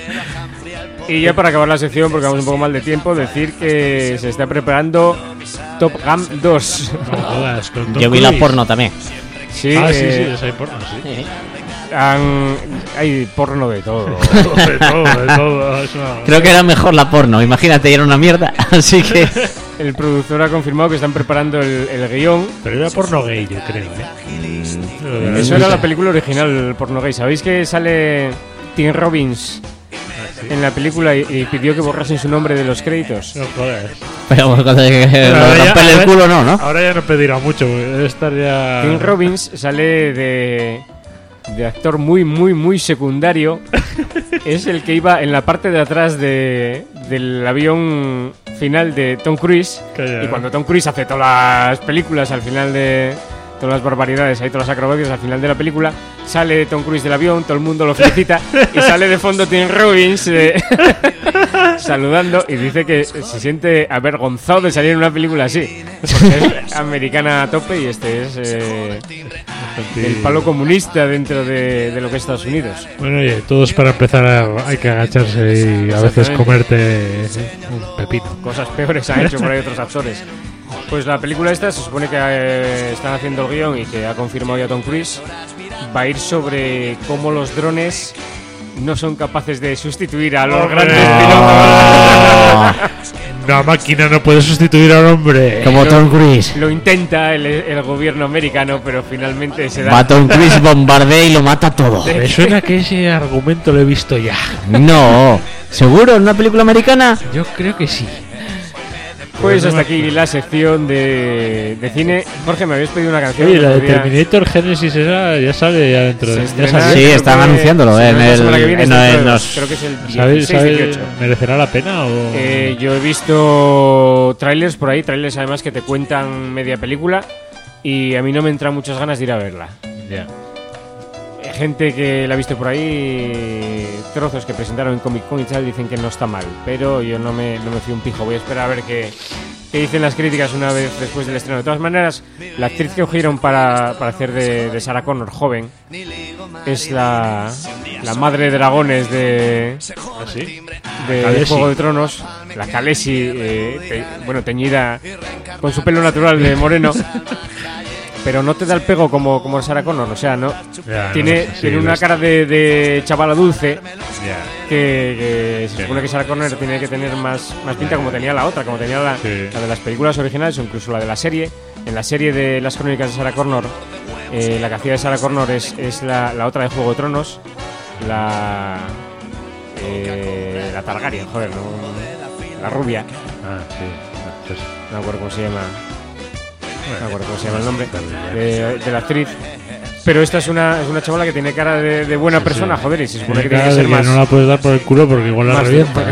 Y ya para acabar la sección, porque vamos un poco mal de tiempo, decir que se está preparando Top Gun dos. No jodas, con Tom Yo vi la Cruise. porno también. Sí, Ah, sí, sí, eh, esa hay porno, sí. han- hay porno de todo. de todo, de todo. Es una... Creo que era mejor la porno, imagínate, y era una mierda. Así que. El productor ha confirmado que están preparando el, el guión. Pero era porno gay, yo creo, ¿eh? Eso era la película original, el porno gay. ¿Sabéis que sale Tim Robbins en la película y, y pidió que borrasen su nombre de los créditos? No jodas. Pero cuando Bueno, lo ahora ya- romperle el ahora- culo, no, ¿no? Ahora ya no pedirá mucho, porque debe estar ya... Tim Robbins sale de, de actor muy, muy, muy secundario. Es el que iba en la parte de atrás de, del avión final de Tom Cruise. Calla. Y cuando Tom Cruise hace todas las películas al final de... Todas las barbaridades, hay todas las acrobacias al final de la película. Sale Tom Cruise del avión, todo el mundo lo felicita. Y sale de fondo Tim Robbins eh, saludando. Y dice que se siente avergonzado de salir en una película así. Porque es americana a tope y este es eh, el palo comunista dentro de, de lo que es Estados Unidos. Bueno, oye, todos para empezar a- hay que agacharse y a veces Exactamente. comerte un pepino. Cosas peores han hecho por ahí otros actores. Pues la película esta se supone que eh, están haciendo el guión y que ha confirmado ya Tom Cruise. Va a ir sobre cómo los drones no son capaces de sustituir a los ¡Hombre! grandes ¡Ah! pilotos. Una máquina no puede sustituir al hombre. Como Lo- Tom Cruise. Lo intenta el, el gobierno americano, pero finalmente se da. Va Tom Cruise, bombardea y lo mata todo. Me suena que ese argumento lo he visto ya. No, ¿seguro? ¿En una película americana? Yo creo que sí. Pues hasta aquí la sección de, de cine. Jorge, me habías pedido una canción. Oye, la de el otro día. Terminator Genesis esa ya sale ya dentro Se de... Ya estrena, salió. Sí, creo están que- anunciándolo, se eh, en estrena la el- semana que viene, en dentro de el- dos. los- Creo que es el ¿Sabes, dieciséis sabes, dieciocho. ¿Merecerá la pena o...? Eh, yo he visto trailers por ahí, trailers además que te cuentan media película y a mí no me entran muchas ganas de ir a verla. Ya. Hay gente que la ha visto por ahí, trozos que presentaron en Comic Con y tal, dicen que no está mal, pero yo no me, no me fío un pijo, voy a esperar a ver qué, qué dicen las críticas una vez después del estreno. De todas maneras, la actriz que cogieron para, para hacer de, de Sarah Connor joven es la, la madre de dragones de... ¿Así? de Khaleesi. Juego de Tronos, la Khaleesi, eh, te- bueno, teñida con su pelo natural de moreno, pero no te da el pego como, como Sarah Connor, o sea, no Ya, tiene, no sé, sí, tiene lo una es- cara de, de chavala dulce Ya. que, que se supone que Sarah Connor tiene que tener más, más pinta como tenía la otra, como tenía la, Sí. la de las películas originales o incluso la de la serie. En la serie de las crónicas de Sarah Connor, eh, la que hacía de Sarah Connor es, es la, la otra de Juego de Tronos, la... Eh, la Targaryen, joder, no, la rubia, Ah, sí. Pues, no me acuerdo cómo se llama, no me acuerdo cómo se llama el nombre de, de la actriz. Pero esta es una, es una chavala que tiene cara de, de buena Sí, persona, sí. joder, y se supone que tiene tiene que cara ser de que más... no la puedes dar por el culo porque igual la más- revientas.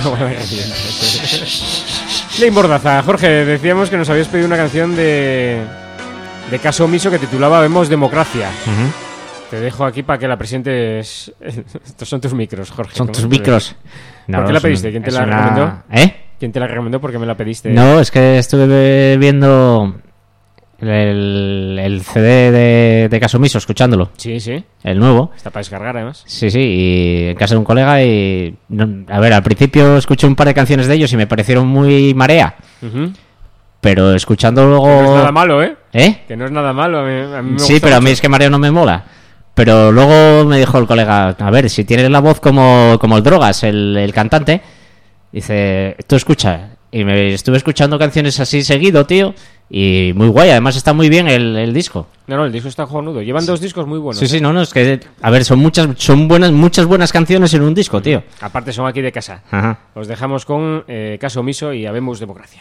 Ley Mordaza, Jorge, decíamos que nos habías pedido una canción de, de Caso Omiso que titulaba Vemos Democracia. Ujú. Te dejo aquí para que la presentes. Estos son tus micros, Jorge. Son ¿Cómo tus se micros. ¿Por qué la es un- pediste? ¿Quién te es la una- recomendó? ¿Eh? ¿Quién te la recomendó? ¿Por qué me la pediste? No, es que estuve viendo el, el C D de, de Caso Omiso, escuchándolo, Sí, sí. el nuevo. Está para descargar, además. Sí, sí, y en casa de un colega y... no- a ver, al principio escuché un par de canciones de ellos y me parecieron muy marea, Ujú. pero escuchando luego... Que no es nada malo, ¿eh? ¿Eh? Que no es nada malo. A mí, a mí me Sí, gusta pero a mí mucho. es que mareo no me mola. Pero luego me dijo el colega, a ver, si tienes la voz como, como el Drogas, el, el cantante, dice, tú escucha. Y me estuve escuchando canciones así seguido, tío, y muy guay, además está muy bien el, el disco. No, no, el disco está jonudo. Llevan dos discos muy buenos. Sí, sí, no, no, es que, a ver, son muchas, son buenas, muchas buenas canciones en un disco, tío. Aparte son aquí de casa. Ajá. Os dejamos con eh, Caso Omiso y Habemos Democracia.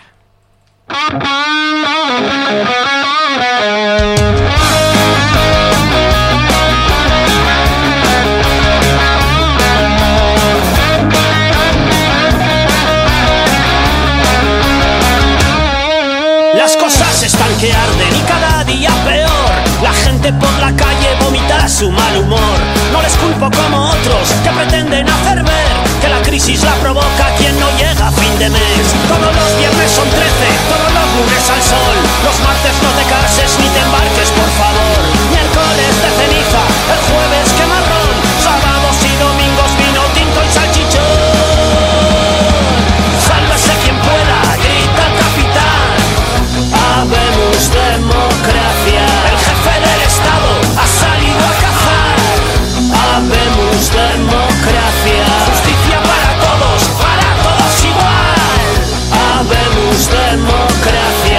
Las cosas están que arden y cada día peor. La gente por la calle vomita su mal humor. No les culpo como otros que pretenden hacer ver que la crisis la provoca quien no llega a fin de mes. Todos los viernes son trece, todos los lunes al sol. Los martes no te cases ni te embarques, por favor. Miércoles de ceniza, el jueves que marrón. Sábados y domingos vino tinto y salchichón. Sálvese quien pueda, grita el capitán. Habemos democracia. El jefe del Estado ha salido a cazar. Habemos democracia. Justicia para todos, para todos igual. Habemos democracia.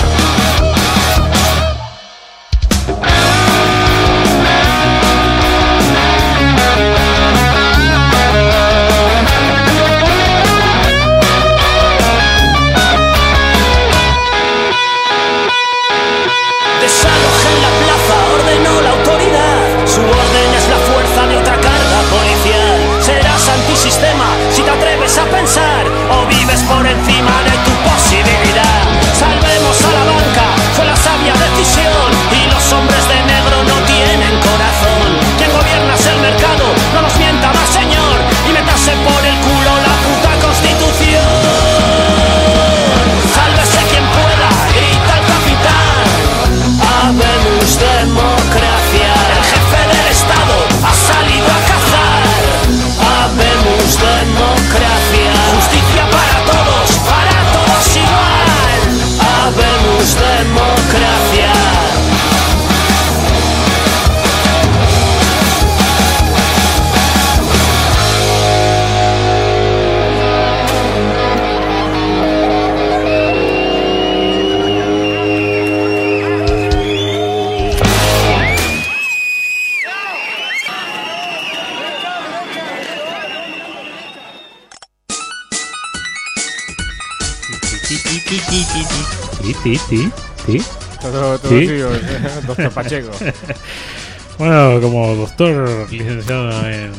Desalojen la plaza, ordenó la autoridad. Su orden es la fuerza de otra carga policial. Serás antisistema si te atreves a pensar o vives por encima de tu posibilidad. Salvemos a la banca, fue la sabia decisión. Y los hombres de negro no tienen corazón. Quien gobierna es el mercado, no nos mienta más, señor. Y métase por el culo la puta constitución. Sálvese quien pueda, grita el capitán. Habemos democracia. El jefe del Estado ha salido a cazar. Habemos democracia. Justicia para todos, para todos igual. Habemos democracia. Sí, sí, sí, sí. Todo, todo Sí. tuyo, doctor Pacheco. Bueno, como doctor licenciado en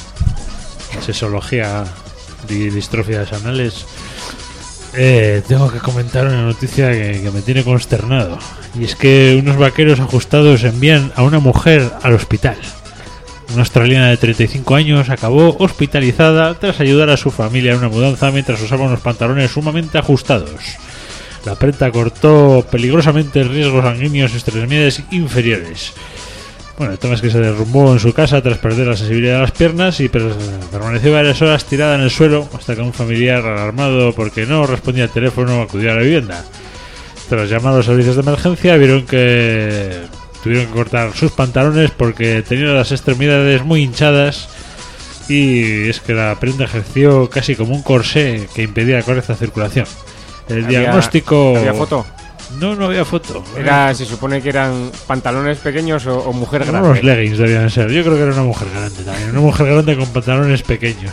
sexología y distrofias anales, eh, tengo que comentar una noticia que, que me tiene consternado. Y es que unos vaqueros ajustados envían a una mujer al hospital. Una australiana de treinta y cinco años acabó hospitalizada tras ayudar a su familia en una mudanza mientras usaba unos pantalones sumamente ajustados. La prenda cortó peligrosamente el riesgo sanguíneo en sus extremidades inferiores. Bueno, el tema es que se derrumbó en su casa tras perder la sensibilidad de las piernas y per- permaneció varias horas tirada en el suelo hasta que un familiar alarmado porque no respondía al teléfono acudió a la vivienda. Tras llamar a los servicios de emergencia vieron que tuvieron que cortar sus pantalones porque tenía las extremidades muy hinchadas y es que la prenda ejerció casi como un corsé que impedía la correcta circulación. El Había- diagnóstico... ¿Había foto? No, no había foto. Era, se supone que eran pantalones pequeños o, o mujer grande. Unos leggings debían ser. Yo creo que era una mujer grande también. Una mujer grande con pantalones pequeños.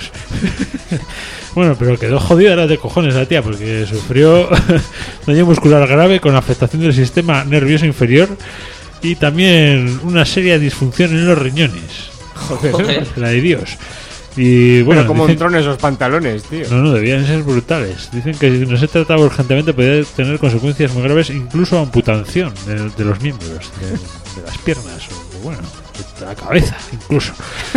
Bueno, pero quedó jodida era de cojones la tía porque sufrió daño muscular grave con afectación del sistema nervioso inferior y también una seria disfunción en los riñones. Joder. La de Dios. Y bueno, Bueno, ¿cómo dicen- entró en esos pantalones, tío? no, no, debían ser brutales. Dicen que si no se trataba urgentemente podía tener consecuencias muy graves, incluso amputación de, de los miembros, de, de las piernas, o bueno, de la cabeza, incluso.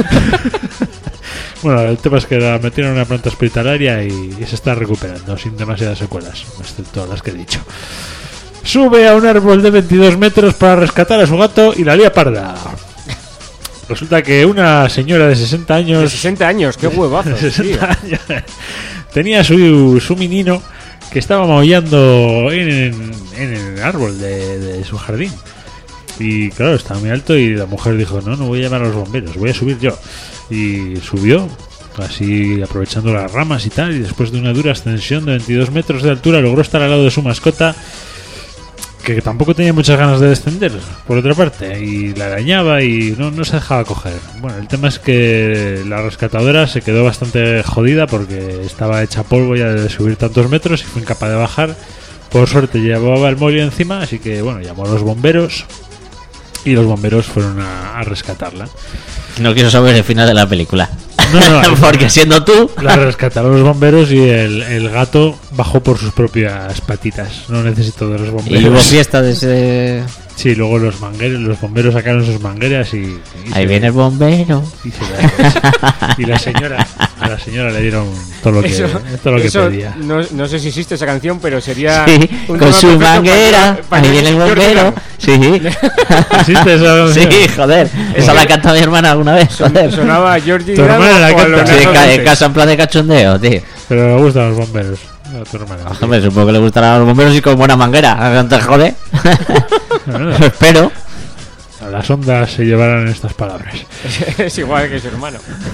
Bueno, el tema es que la metieron en una planta hospitalaria y, y se está recuperando sin demasiadas secuelas, excepto las que he dicho. Sube a un árbol de veintidós metros para rescatar a su gato y la lía parda. Resulta que una señora de sesenta años... De sesenta años, qué huevazos, de tío. sesenta años, tenía su, su menino que estaba maullando en, en, en el árbol de, de su jardín. Y claro, estaba muy alto y la mujer dijo, no, no voy a llamar a los bomberos, voy a subir yo. Y subió, así aprovechando las ramas y tal, y después de una dura ascensión de veintidós metros de altura logró estar al lado de su mascota, que tampoco tenía muchas ganas de descender, por otra parte, y la arañaba y no, no se dejaba coger. Bueno, el tema es que la rescatadora se quedó bastante jodida porque estaba hecha polvo ya de subir tantos metros y fue incapaz de bajar. Por suerte llevaba el molio encima, así que bueno, llamó a los bomberos y los bomberos fueron a, a rescatarla. No quiero saber el final de la película. No, no, Porque siendo tú... La rescataron los bomberos y el, el gato bajó por sus propias patitas. No necesitó de los bomberos. Y hubo fiesta de ese... Sí, luego los mangueros, los bomberos sacaron sus mangueras y... y Ahí se- viene el bombero. Y, se- y la señora, a la señora le dieron todo lo que, Eso, todo lo que eso pedía. no, no sé si existe esa canción, pero sería Sí, un con tema su perfecto manguera. para- para Ahí viene el Jordi bombero. Dan. Sí. ¿Existe esa canción? Sí, joder. Esa la canta mi hermana alguna vez, joder. Sonaba Georgie Tu hermana Dan la o canta. Leonardo Sí, ca- Dantes. en casa en plan de cachondeo, tío. Pero me gustan los bomberos. A tu hermana. Hombre, supongo que le gustará a los bomberos y con buena manguera. ¿No te jode? Bueno, Espero. a las ondas se llevarán estas palabras. Es igual que su hermano.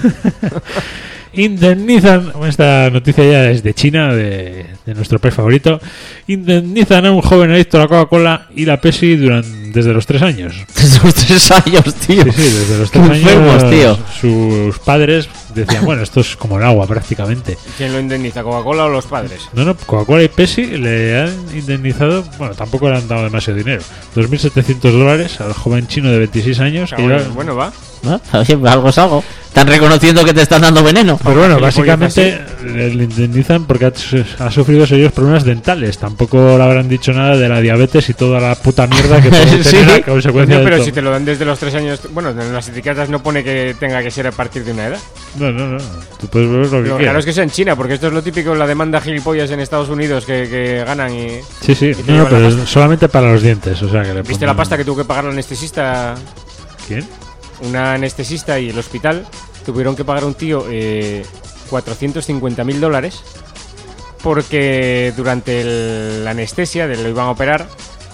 Indemnizan, esta noticia ya es de China, de, de nuestro país favorito. Indemnizan a un joven adicto a la Coca-Cola y la Pepsi durante, desde los tres años. Desde los tres años, tío. Sí, sí, desde los Qué tres enfermos, años tío. sus padres decían, bueno, esto es como el agua prácticamente. ¿Quién lo indemniza, Coca-Cola o los padres? No, no, Coca-Cola y Pepsi le han indemnizado, bueno, tampoco le han dado demasiado dinero, dos mil setecientos dólares al joven chino de veintiséis años. Ah, Que bueno, lleva- bueno, va. ¿No? Oye, algo es algo. Están reconociendo que te están dando veneno. Pues bueno, ¿Qué le básicamente le le indemnizan porque ha, ha sufrido serios problemas dentales. Tampoco le habrán dicho nada de la diabetes y toda la puta mierda que puede Sí. tener a consecuencia Coño, de pero todo. si te lo dan desde los tres años, bueno, en las etiquetas no pone que tenga que ser a partir de una edad. No, no, no. Tú puedes beber lo que Lo raro quieras. es que sea en China, porque esto es lo típico, la demanda gilipollas en Estados Unidos que, que ganan y... Sí, sí. te No, no, llevan pero la es solamente para los dientes. O sea que le ¿Viste ponen- la pasta que tuvo que pagar la anestesista? ¿Quién? Una anestesista y el hospital tuvieron que pagar a un tío eh, cuatrocientos cincuenta mil dólares porque durante el- la anestesia de lo iban a operar,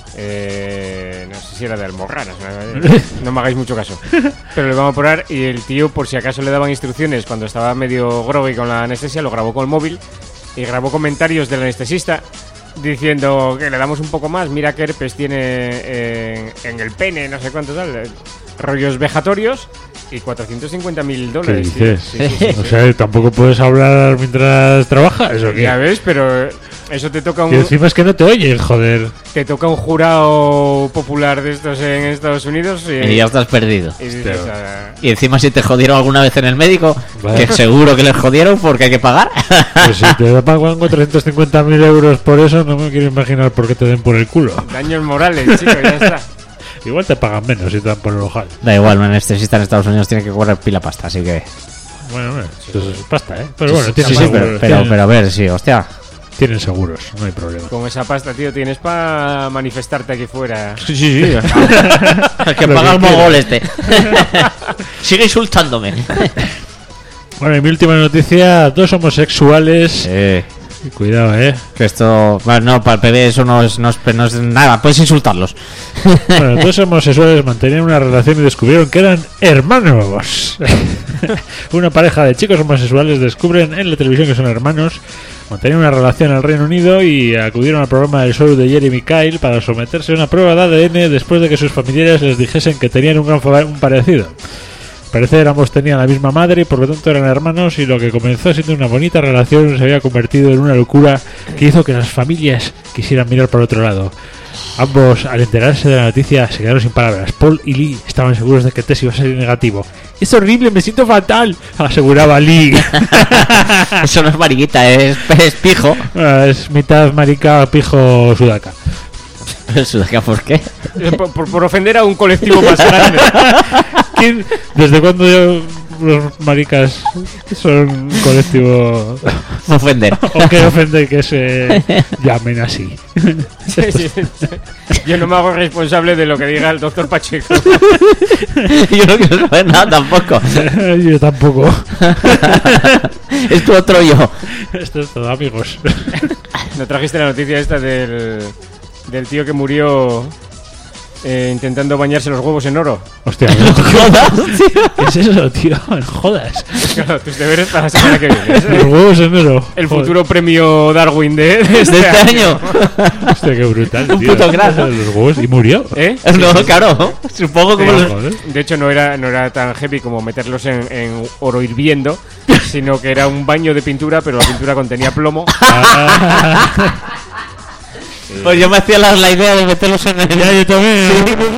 eh, no sé si era de almorranas, no, no me hagáis mucho caso, pero lo iban a operar y el tío, por si acaso le daban instrucciones cuando estaba medio groggy con la anestesia, lo grabó con el móvil y grabó comentarios del anestesista diciendo que le damos un poco más, mira qué herpes tiene en, en el pene, no sé cuánto tal, eh, rollos vejatorios y cuatrocientos cincuenta mil ¿Qué dólares. tío. dices? Sí, sí, sí, O sí. sea, tampoco puedes hablar mientras trabajas. ¿O qué? Ya ves, pero eso te toca Y un encima es que no te oyen, joder. te toca un jurado popular de estos en Estados Unidos y, Y ya estás perdido. y dices, ah, Y encima si te jodieron alguna vez en el médico, Vale. que seguro que les jodieron porque hay que pagar. Pues si te pagan cuatrocientos cincuenta mil euros por eso, no me quiero imaginar por qué te den por el culo. daños morales, chico, ya está. Igual te pagan menos si te dan por el ojal. Da igual, un anestesista en Estados Unidos tiene que cobrar pila pasta, así que... Bueno, bueno, eso es pasta, ¿eh? Pero bueno, tienen, Sí, sí, seguros, pero, pero, tienen- pero a ver, sí, hostia. tienen seguros, no hay problema. Con esa pasta, tío, tienes para manifestarte aquí fuera. Sí, sí, sí. Que Lo paga que el mogol este. Sigue insultándome. Bueno, y mi última noticia, dos homosexuales... Eh, Cuidado, ¿eh? que esto... Bueno, no, para el P B eso no es, no, es, no es nada, puedes insultarlos. Bueno, dos homosexuales mantenían una relación y descubrieron que eran hermanos. Una pareja de chicos homosexuales descubren en la televisión que son hermanos, mantenían una relación en el Reino Unido y acudieron al programa del show de Jeremy Kyle para someterse a una prueba de A D N después de que sus familiares les dijesen que tenían un gran fa- un parecido. Al parecer ambos tenían la misma madre y por lo tanto eran hermanos, y lo que comenzó siendo una bonita relación se había convertido en una locura que hizo que las familias quisieran mirar por otro lado. Ambos, al enterarse de la noticia, se quedaron sin palabras. Paul y Lee estaban seguros de que el test iba a salir negativo. ¡Es horrible, me siento fatal!, aseguraba Lee. Eso no es mariquita, es, es pijo. Ah, es mitad marica, pijo, sudaca. Sudaca, ¿por qué? Por, por- por ofender a un colectivo más grande. ¿Quién- ¿Desde cuándo yo- los maricas son un colectivo Ofender. o que ofende que se llamen así? Sí, sí, sí. Yo no me hago responsable de lo que diga el doctor Pacheco. Yo no quiero saber nada tampoco. Yo tampoco. Es tu otro yo. Esto es todo, amigos. ¿No trajiste la noticia esta del, del tío que murió eh, intentando bañarse los huevos en oro? Hostia, ¿no? ¿Qué es eso, tío? No jodas. Claro, tus deberes para la semana que viene. Los Es huevos en oro. el Joder. futuro premio Darwin de, de De este, este año. año. Hostia, qué brutal. Un tío. puto crack, ¿no? Los huevos. Y murió. ¿Eh? No, claro. Supongo como los... Joder. De hecho, no era, no era tan heavy como meterlos en, en oro hirviendo, sino que era un baño de pintura, pero la pintura contenía plomo. Pues yo me hacía la, la idea de meterlos en el... Ya, yo también.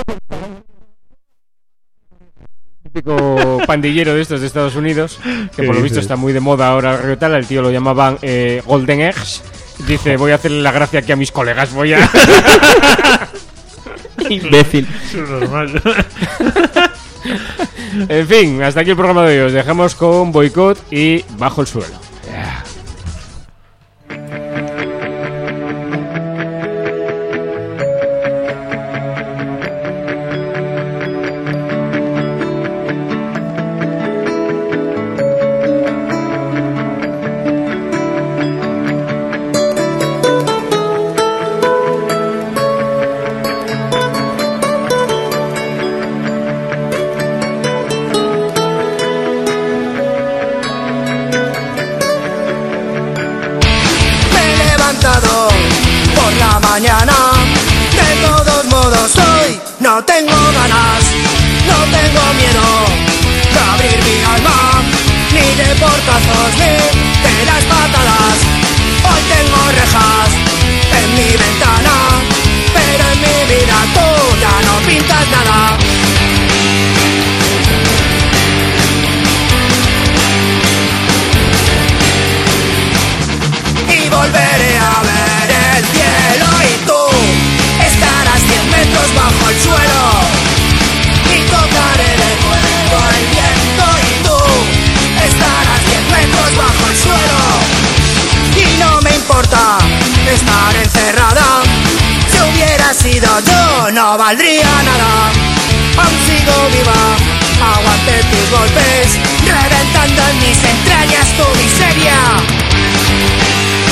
Típico pandillero de estos de Estados Unidos, que ¿Qué por lo visto dices? está muy de moda ahora el río tal, el tío lo llamaban eh, Golden Eggs. Dice, voy a hacerle la gracia aquí a mis colegas, voy a... Imbécil. Eso es normal. En fin, hasta aquí el programa de hoy. Os dejamos con Boicot y Bajo el Suelo. Por la mañana, de todos modos hoy no tengo ganas, no tengo miedo de abrir mi alma, ni de portazos, ni de las patadas. Hoy tengo rejas en mi ventana, pero en mi vida tú ya no pintas nada. Y volveré a ver el cielo y tú estarás cien metros bajo el suelo. Y tocaré de nuevo el viento y tú estarás cien metros bajo el suelo. Y no me importa estar encerrada, si hubiera sido yo no valdría nada. Aún sigo viva, aguante tus golpes, reventando en mis entrañas tu miseria.